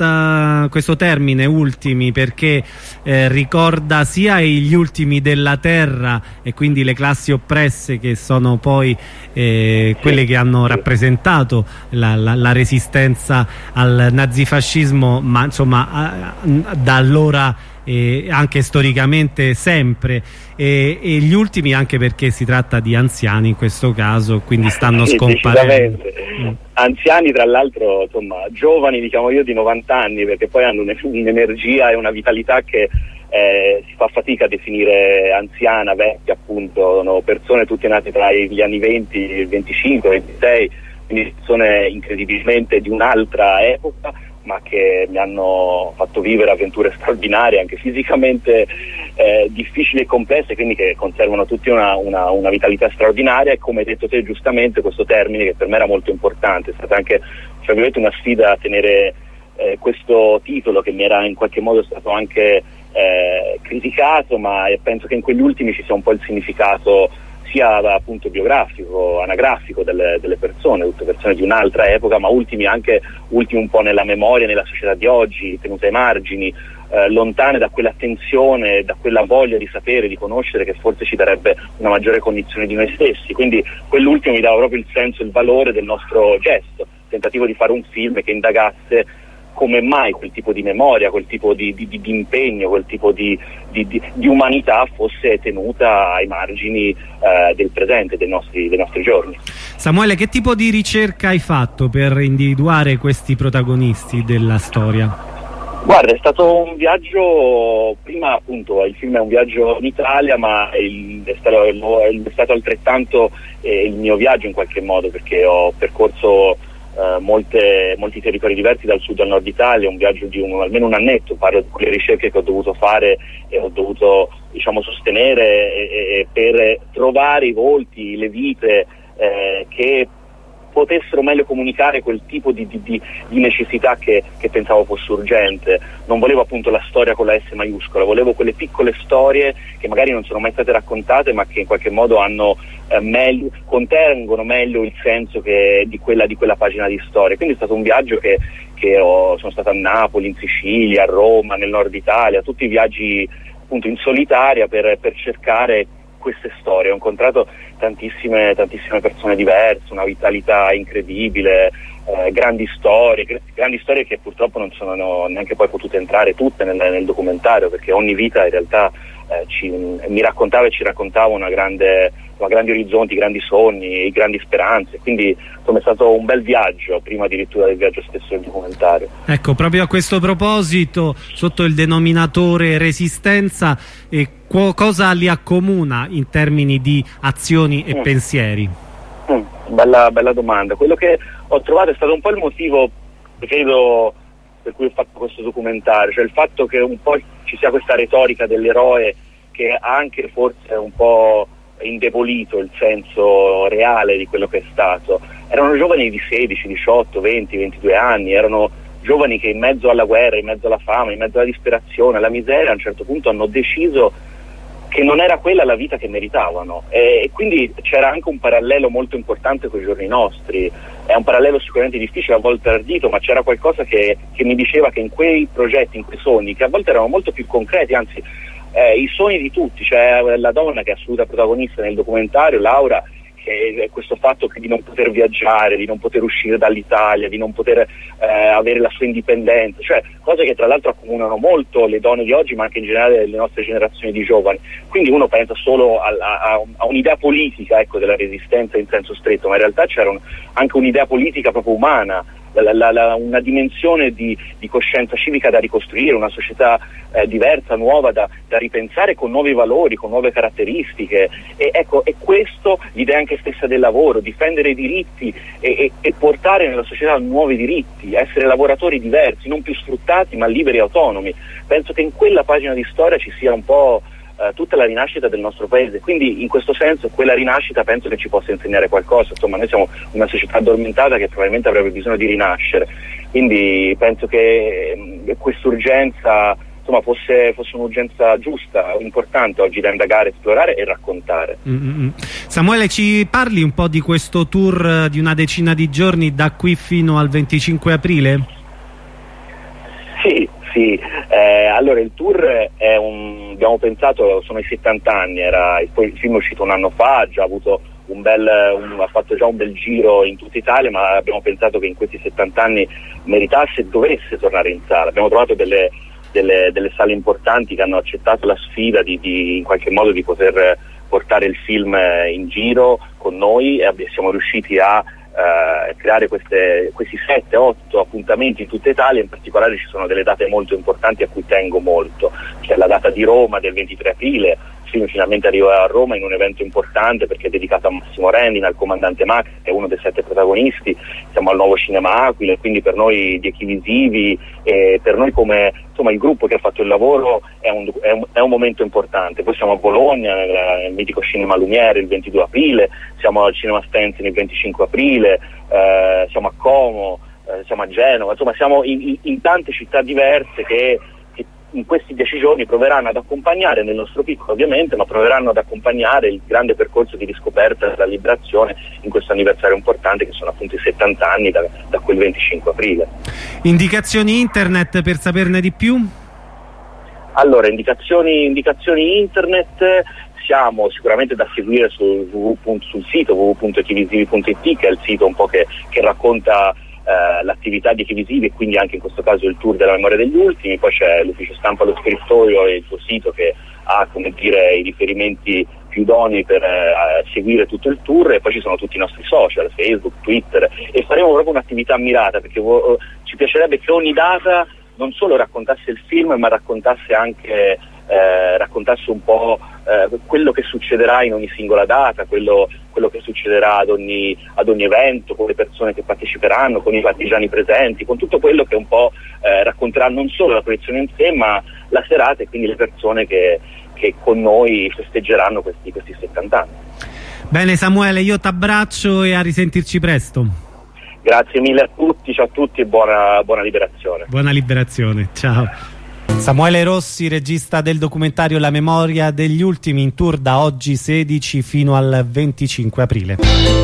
termine ultimi, perché ricorda sia gli ultimi della terra, e quindi le classi oppresse, che sono poi quelle che hanno rappresentato la resistenza al nazifascismo, ma insomma da allora anche storicamente sempre, e gli ultimi anche perché si tratta di anziani in questo caso, quindi stanno scomparendo. Anziani, tra l'altro, insomma, giovani, diciamo io, di 90 anni, perché poi hanno un'energia e una vitalità che si fa fatica a definire anziana, vecchia, appunto. Sono persone tutte nate tra gli anni 20, il 25, 26, quindi persone incredibilmente di un'altra epoca, ma che mi hanno fatto vivere avventure straordinarie, anche fisicamente difficili e complesse, quindi che conservano tutti una vitalità straordinaria. E come hai detto te giustamente, questo termine che per me era molto importante, è stata anche, tra virgolette, una sfida a tenere questo titolo, che mi era in qualche modo stato anche criticato, ma penso che in quegli ultimi ci sia un po' il significato sia appunto biografico, anagrafico delle persone, tutte persone di un'altra epoca, ma ultimi un po' nella memoria, nella società di oggi, tenute ai margini, lontane da quella tensione, da quella voglia di sapere, di conoscere, che forse ci darebbe una maggiore cognizione di noi stessi. Quindi quell'ultimo mi dava proprio il senso, il valore del nostro gesto, tentativo di fare un film che indagasse come mai quel tipo di memoria, quel tipo di impegno, quel tipo di umanità fosse tenuta ai margini del presente, dei nostri giorni. Samuele, che tipo di ricerca hai fatto per individuare questi protagonisti della storia? Guarda, è stato un viaggio, prima appunto il film è un viaggio in Italia, ma è stato altrettanto il mio viaggio in qualche modo, perché ho percorso molti territori diversi dal sud al nord Italia, un viaggio di almeno un annetto. Parlo di quelle ricerche che ho dovuto fare e ho dovuto, diciamo, sostenere per trovare i volti, le vite che potessero meglio comunicare quel tipo di necessità che pensavo fosse urgente. Non volevo appunto la storia con la S maiuscola, volevo quelle piccole storie che magari non sono mai state raccontate, ma che in qualche modo hanno contengono meglio il senso di quella pagina di storia. Quindi è stato un viaggio che sono stato a Napoli, in Sicilia, a Roma, nel nord Italia, tutti i viaggi appunto in solitaria per cercare queste storie. Ho incontrato tantissime persone diverse, una vitalità incredibile, grandi storie che purtroppo non sono neanche poi potute entrare tutte nel documentario, perché ogni vita in realtà mi raccontava e ci raccontava grandi orizzonti, grandi sogni, grandi speranze. Quindi insomma è stato un bel viaggio, prima addirittura del viaggio stesso del documentario. Ecco, proprio a questo proposito, sotto il denominatore Resistenza, cosa li accomuna in termini di azioni e pensieri? Bella domanda. Quello che ho trovato è stato un po' il motivo, credo, per cui ho fatto questo documentario, cioè il fatto che un po' ci sia questa retorica dell'eroe che ha anche forse un po' indebolito il senso reale di quello che è stato. Erano giovani di 16, 18, 20, 22 anni, erano giovani che in mezzo alla guerra, in mezzo alla fame, in mezzo alla disperazione, alla miseria, a un certo punto hanno deciso che non era quella la vita che meritavano, e quindi c'era anche un parallelo molto importante con i giorni nostri. È un parallelo sicuramente difficile, a volte ardito, ma c'era qualcosa che mi diceva che in quei progetti, in quei sogni, che a volte erano molto più concreti, anzi i sogni di tutti, cioè la donna che è assoluta protagonista nel documentario, Laura, che è questo fatto di non poter viaggiare, di non poter uscire dall'Italia, di non poter avere la sua indipendenza, cioè cose che tra l'altro accomunano molto le donne di oggi, ma anche in generale le nostre generazioni di giovani. Quindi uno pensa solo a un'idea politica, ecco, della resistenza in senso stretto, ma in realtà c'era anche un'idea politica proprio umana, una dimensione di coscienza civica da ricostruire, una società diversa, nuova, da ripensare con nuovi valori, con nuove caratteristiche, e ecco, è questo l'idea anche stessa del lavoro, difendere i diritti e portare nella società nuovi diritti, essere lavoratori diversi, non più sfruttati ma liberi e autonomi. Penso che in quella pagina di storia ci sia un po' tutta la rinascita del nostro paese, quindi in questo senso quella rinascita penso che ci possa insegnare qualcosa. Insomma, noi siamo una società addormentata che probabilmente avrebbe bisogno di rinascere, quindi penso che quest'urgenza, insomma, fosse un'urgenza giusta, importante oggi da indagare, esplorare e raccontare. Samuele, ci parli un po' di questo tour di una decina di giorni da qui fino al 25 aprile? Sì, allora il tour è abbiamo pensato, sono i 70 anni, poi il film è uscito un anno fa, ha già avuto ha fatto già un bel giro in tutta Italia, ma abbiamo pensato che in questi 70 anni meritasse e dovesse tornare in sala. Abbiamo trovato delle sale importanti che hanno accettato la sfida di in qualche modo di poter portare il film in giro con noi, e siamo riusciti a creare questi 7-8 appuntamenti in tutta Italia. In particolare ci sono delle date molto importanti a cui tengo molto. C'è la data di Roma del 23 aprile, il film finalmente arriva a Roma in un evento importante perché è dedicato a Massimo Rendina, al comandante Max, che è uno dei 7 protagonisti. Siamo al Nuovo Cinema Aquila, quindi per noi di Echivisivi e per noi come il gruppo che ha fatto il lavoro è un momento importante. Poi siamo a Bologna nel mitico Cinema Lumiere il 22 aprile, siamo al Cinema Stenzi il 25 aprile, siamo a Como, siamo a Genova, insomma siamo in tante città diverse che in questi 10 giorni proveranno ad accompagnare, nel nostro piccolo ovviamente, ma proveranno ad accompagnare il grande percorso di riscoperta della liberazione in questo anniversario importante, che sono appunto i 70 anni da quel 25 aprile. Indicazioni internet per saperne di più? Allora, indicazioni internet, siamo sicuramente da seguire sul sito www.echivisivi.it, che è il sito un po' che racconta l'attività di Echivisivi e quindi anche in questo caso il tour della memoria degli ultimi. Poi c'è l'ufficio stampa allo scrittoio e il suo sito che ha, come dire, i riferimenti più idonei per seguire tutto il tour, e poi ci sono tutti i nostri social, Facebook, Twitter, e faremo proprio un'attività mirata perché ci piacerebbe che ogni data non solo raccontasse il film, ma raccontasse anche un po' quello che succederà in ogni singola data, quello che succederà ad ogni evento, con le persone che parteciperanno, con i partigiani presenti, con tutto quello che un po' racconterà non solo la proiezione in sé, ma la serata e quindi le persone che con noi festeggeranno questi 70 anni. Bene Samuele, io t'abbraccio e a risentirci presto. Grazie mille a tutti, ciao a tutti e buona liberazione. Buona liberazione, ciao. Samuele Rossi, regista del documentario La memoria degli ultimi, in tour da oggi 16 fino al 25 aprile.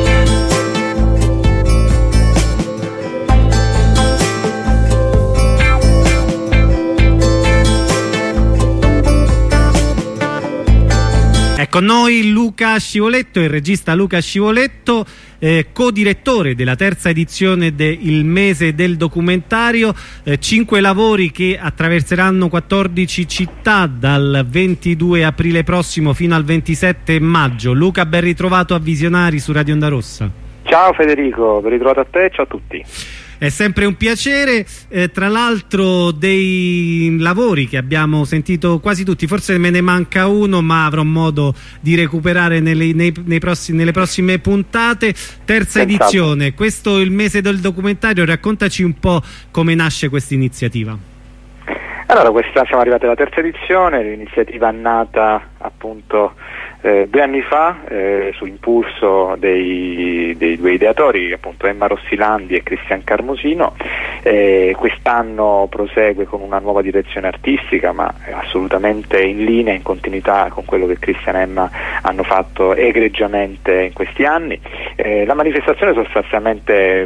Con noi Luca Scivoletto, il regista Luca Scivoletto, co-direttore della terza edizione del Mese del Documentario, 5 lavori che attraverseranno 14 città dal 22 aprile prossimo fino al 27 maggio. Luca, ben ritrovato a Visionari su Radio Onda Rossa. Ciao Federico, ben ritrovato a te e ciao a tutti. È sempre un piacere, tra l'altro dei lavori che abbiamo sentito quasi tutti, forse me ne manca uno ma avrò modo di recuperare nelle prossime puntate. Terza edizione, questo è il Mese del Documentario, raccontaci un po' come nasce questa iniziativa. Allora, siamo arrivati alla terza edizione, l'iniziativa è nata appunto 2 anni fa su impulso dei 2 ideatori, appunto Emma Rossilandi e Cristian Carmosino. Quest'anno prosegue con una nuova direzione artistica, ma assolutamente in linea, in continuità con quello che Cristian e Emma hanno fatto egregiamente in questi anni. La manifestazione sostanzialmente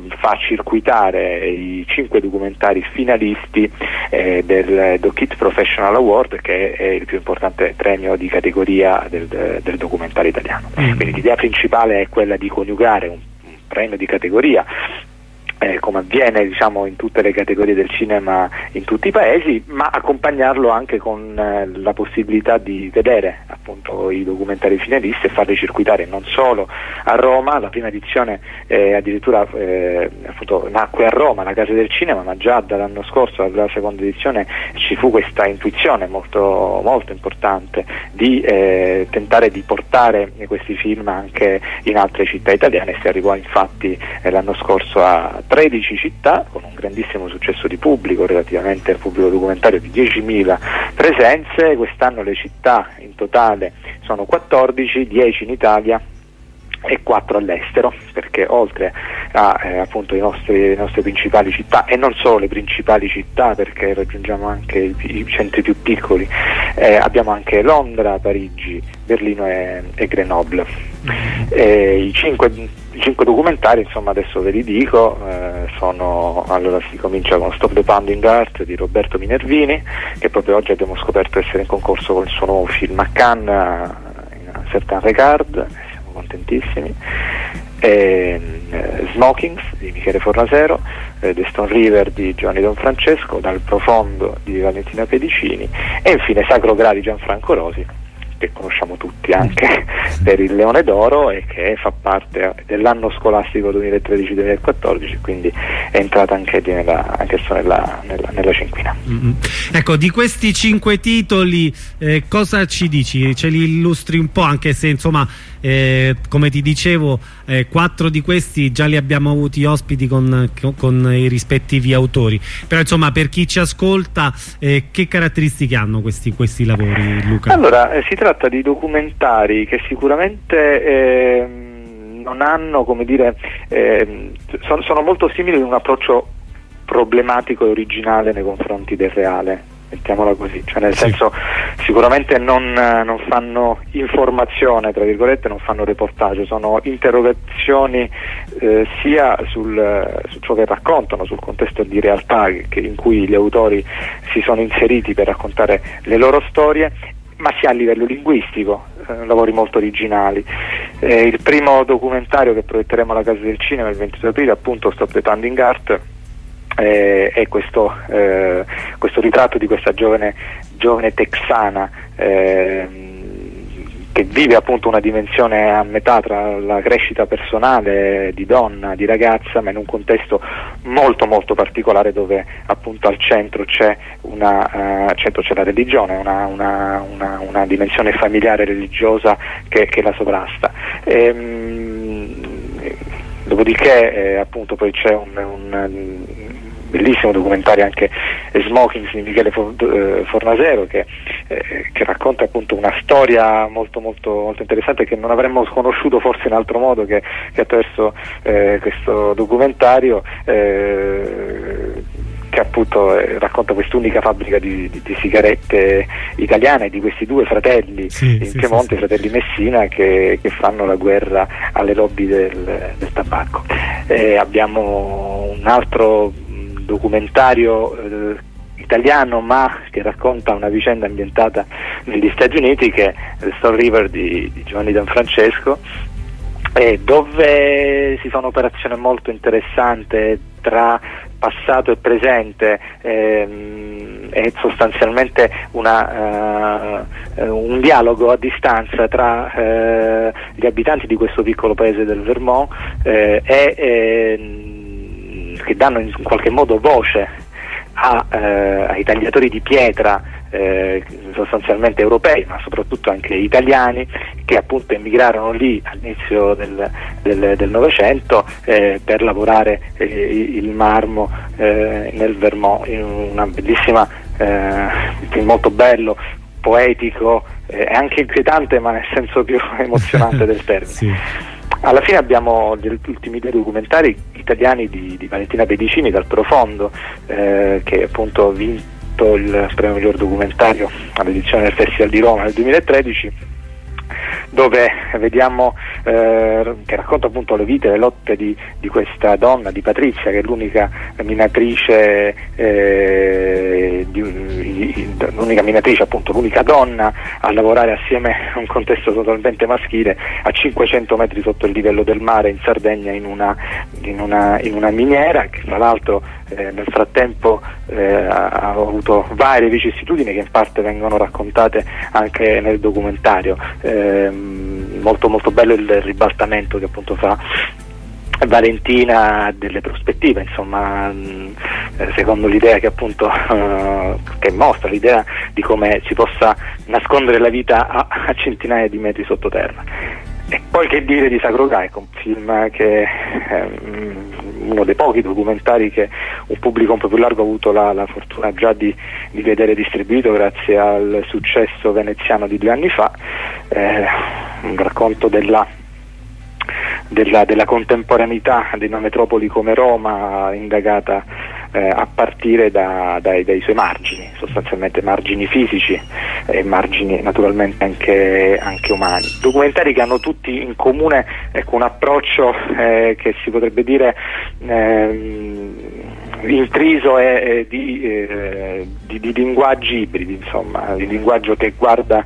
fa circuitare i 5 documentari finalisti del DocIT Professional Award, che è il più importante premio di categoria del documentario italiano. Quindi l'idea principale è quella di coniugare un premio di categoria, come avviene in tutte le categorie del cinema in tutti i paesi, ma accompagnarlo anche con la possibilità di vedere appunto i documentari finalisti e farli circuitare non solo a Roma. La prima edizione addirittura appunto nacque a Roma, la Casa del Cinema, ma già dall'anno scorso, alla seconda edizione, ci fu questa intuizione molto, molto importante di tentare di portare questi film anche in altre città italiane. Si arrivò infatti l'anno scorso a 13 città, con un grandissimo successo di pubblico relativamente al pubblico documentario di 10.000 presenze. Quest'anno le città in totale sono 14, 10 in Italia e 4 all'estero, perché oltre a appunto le nostre principali città, e non solo le principali città, perché raggiungiamo anche i centri più piccoli, abbiamo anche Londra, Parigi, Berlino e Grenoble. I 5 documentari, insomma, adesso ve li dico, allora si comincia con Stop the Pounding Heart di Roberto Minervini, che proprio oggi abbiamo scoperto essere in concorso con il suo nuovo film a Cannes, in Certain Regard, siamo contentissimi. Smokings di Michele Fornasero, The Stone River di Giovanni Don Francesco, Dal Profondo di Valentina Pedicini, e infine Sacro Gra di Gianfranco Rosi, che conosciamo tutti anche per il Leone d'Oro e che fa parte dell'anno scolastico 2013-2014, quindi è entrata anche nella cinquina. Ecco, di questi 5 titoli cosa ci dici? Ce li illustri un po', anche se insomma come ti dicevo 4 di questi già li abbiamo avuti ospiti con i rispettivi autori, però insomma per chi ci ascolta che caratteristiche hanno questi lavori, Luca? Allora, si tratta di documentari che sicuramente non hanno, come dire, sono molto simili in un approccio problematico e originale nei confronti del reale, mettiamola così, cioè nel senso, sicuramente non fanno informazione, tra virgolette, non fanno reportage, sono interrogazioni sia su ciò che raccontano, sul contesto di realtà in cui gli autori si sono inseriti per raccontare le loro storie, ma sia a livello linguistico, lavori molto originali. Il primo documentario che proietteremo alla Casa del Cinema il 22 aprile, appunto, Stop the Pounding Heart, è questo ritratto di questa giovane texana che vive appunto una dimensione a metà tra la crescita personale di donna, di ragazza, ma in un contesto molto molto particolare, dove appunto al centro c'è la religione, una dimensione familiare religiosa che la sovrasta. Dopodiché appunto poi c'è un bellissimo documentario, anche Smokings di Michele Fornasero, che racconta appunto una storia molto molto molto interessante, che non avremmo conosciuto forse in altro modo che attraverso questo documentario, che appunto racconta quest'unica fabbrica di sigarette italiane, di questi 2 fratelli in Piemonte, fratelli Messina, che fanno la guerra alle lobby del tabacco. Abbiamo un altro documentario italiano, ma che racconta una vicenda ambientata negli Stati Uniti, che è The Stone River di Giovanni Don Francesco, dove si fa un'operazione molto interessante tra passato e presente, è sostanzialmente un dialogo a distanza tra gli abitanti di questo piccolo paese del Vermont che danno in qualche modo voce ai tagliatori di pietra, sostanzialmente europei, ma soprattutto anche italiani, che appunto emigrarono lì all'inizio del Novecento per lavorare il marmo nel Vermont, in una bellissima, molto bello, poetico e anche inquietante, ma nel senso più emozionante del termine. Alla fine abbiamo gli ultimi 2 documentari italiani di Valentina Pedicini, Dal Profondo, che appunto ha vinto il premio miglior documentario all'edizione del Festival di Roma nel 2013. dove vediamo che racconta appunto le vite, le lotte di questa donna, di Patrizia, che è l'unica minatrice, appunto l'unica donna a lavorare assieme a un contesto totalmente maschile a 500 metri sotto il livello del mare in Sardegna, in una miniera, che tra l'altro nel frattempo ha avuto varie vicissitudini che in parte vengono raccontate anche nel documentario. Molto molto bello il ribaltamento che appunto fa Valentina delle prospettive, insomma, secondo l'idea che appunto che mostra l'idea di come si possa nascondere la vita a centinaia di metri sottoterra. E poi che dire di Sacro Caico, un film che è uno dei pochi documentari che un pubblico un po' più largo ha avuto la fortuna già di vedere distribuito grazie al successo veneziano di 2 anni fa, un racconto della contemporaneità di una metropoli come Roma, indagata a partire dai suoi margini, sostanzialmente margini fisici e margini naturalmente anche umani. Documentari che hanno tutti in comune un approccio che si potrebbe dire intriso di linguaggi ibridi, insomma, di linguaggio che guarda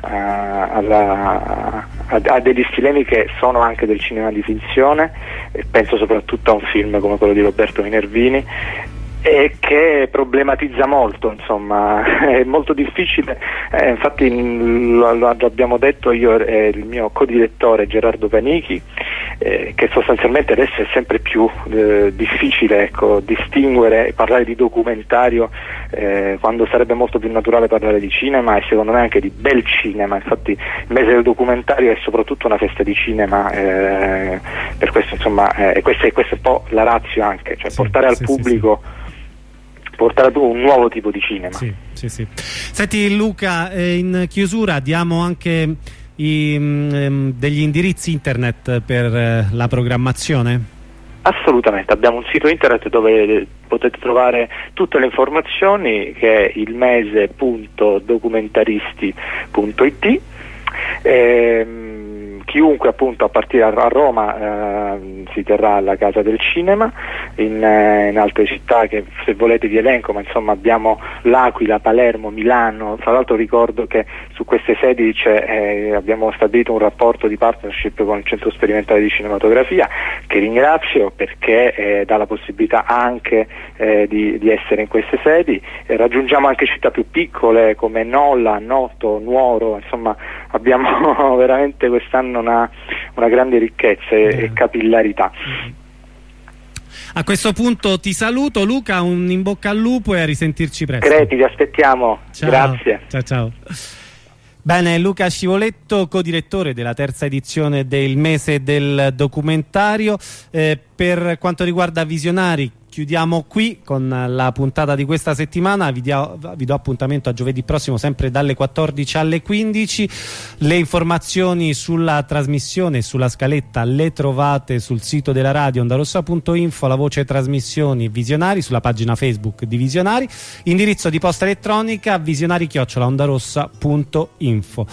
a degli stilemi che sono anche del cinema di finzione, e penso soprattutto a un film come quello di Roberto Minervini, e che problematizza molto, insomma, è molto difficile, infatti lo abbiamo detto io e il mio codirettore Gerardo Panichi, che sostanzialmente adesso è sempre più difficile, ecco, distinguere e parlare di documentario quando sarebbe molto più naturale parlare di cinema, e secondo me anche di bel cinema. Infatti il mese del documentario è soprattutto una festa di cinema, per questo insomma questa è un po' la ratio anche, cioè portare al pubblico portare un nuovo tipo di cinema. Sì. Senti Luca, in chiusura diamo anche degli indirizzi internet per la programmazione? Assolutamente, abbiamo un sito internet dove potete trovare tutte le informazioni, che è ilmese.documentaristi.it. Chiunque appunto a partire a Roma si terrà alla Casa del Cinema, in altre città che se volete vi elenco, ma insomma abbiamo L'Aquila, Palermo, Milano. Tra l'altro ricordo che su queste sedi abbiamo stabilito un rapporto di partnership con il Centro Sperimentale di Cinematografia, che ringrazio perché dà la possibilità anche di essere in queste sedi. Raggiungiamo anche città più piccole come Nola, Noto, Nuoro, insomma abbiamo veramente quest'anno una grande ricchezza e capillarità. A questo punto ti saluto Luca, un in bocca al lupo e a risentirci presto. Creti, vi aspettiamo. Ciao. Grazie. Ciao. Bene, Luca Scivoletto, codirettore della terza edizione del mese del documentario. Per quanto riguarda Visionari, chiudiamo qui con la puntata di questa settimana. Vi do appuntamento a giovedì prossimo, sempre dalle 14 alle 15. Le informazioni sulla trasmissione e sulla scaletta le trovate sul sito della radio ondarossa.info, la voce trasmissioni Visionari, sulla pagina Facebook di Visionari, indirizzo di posta elettronica visionari@ondarossa.info.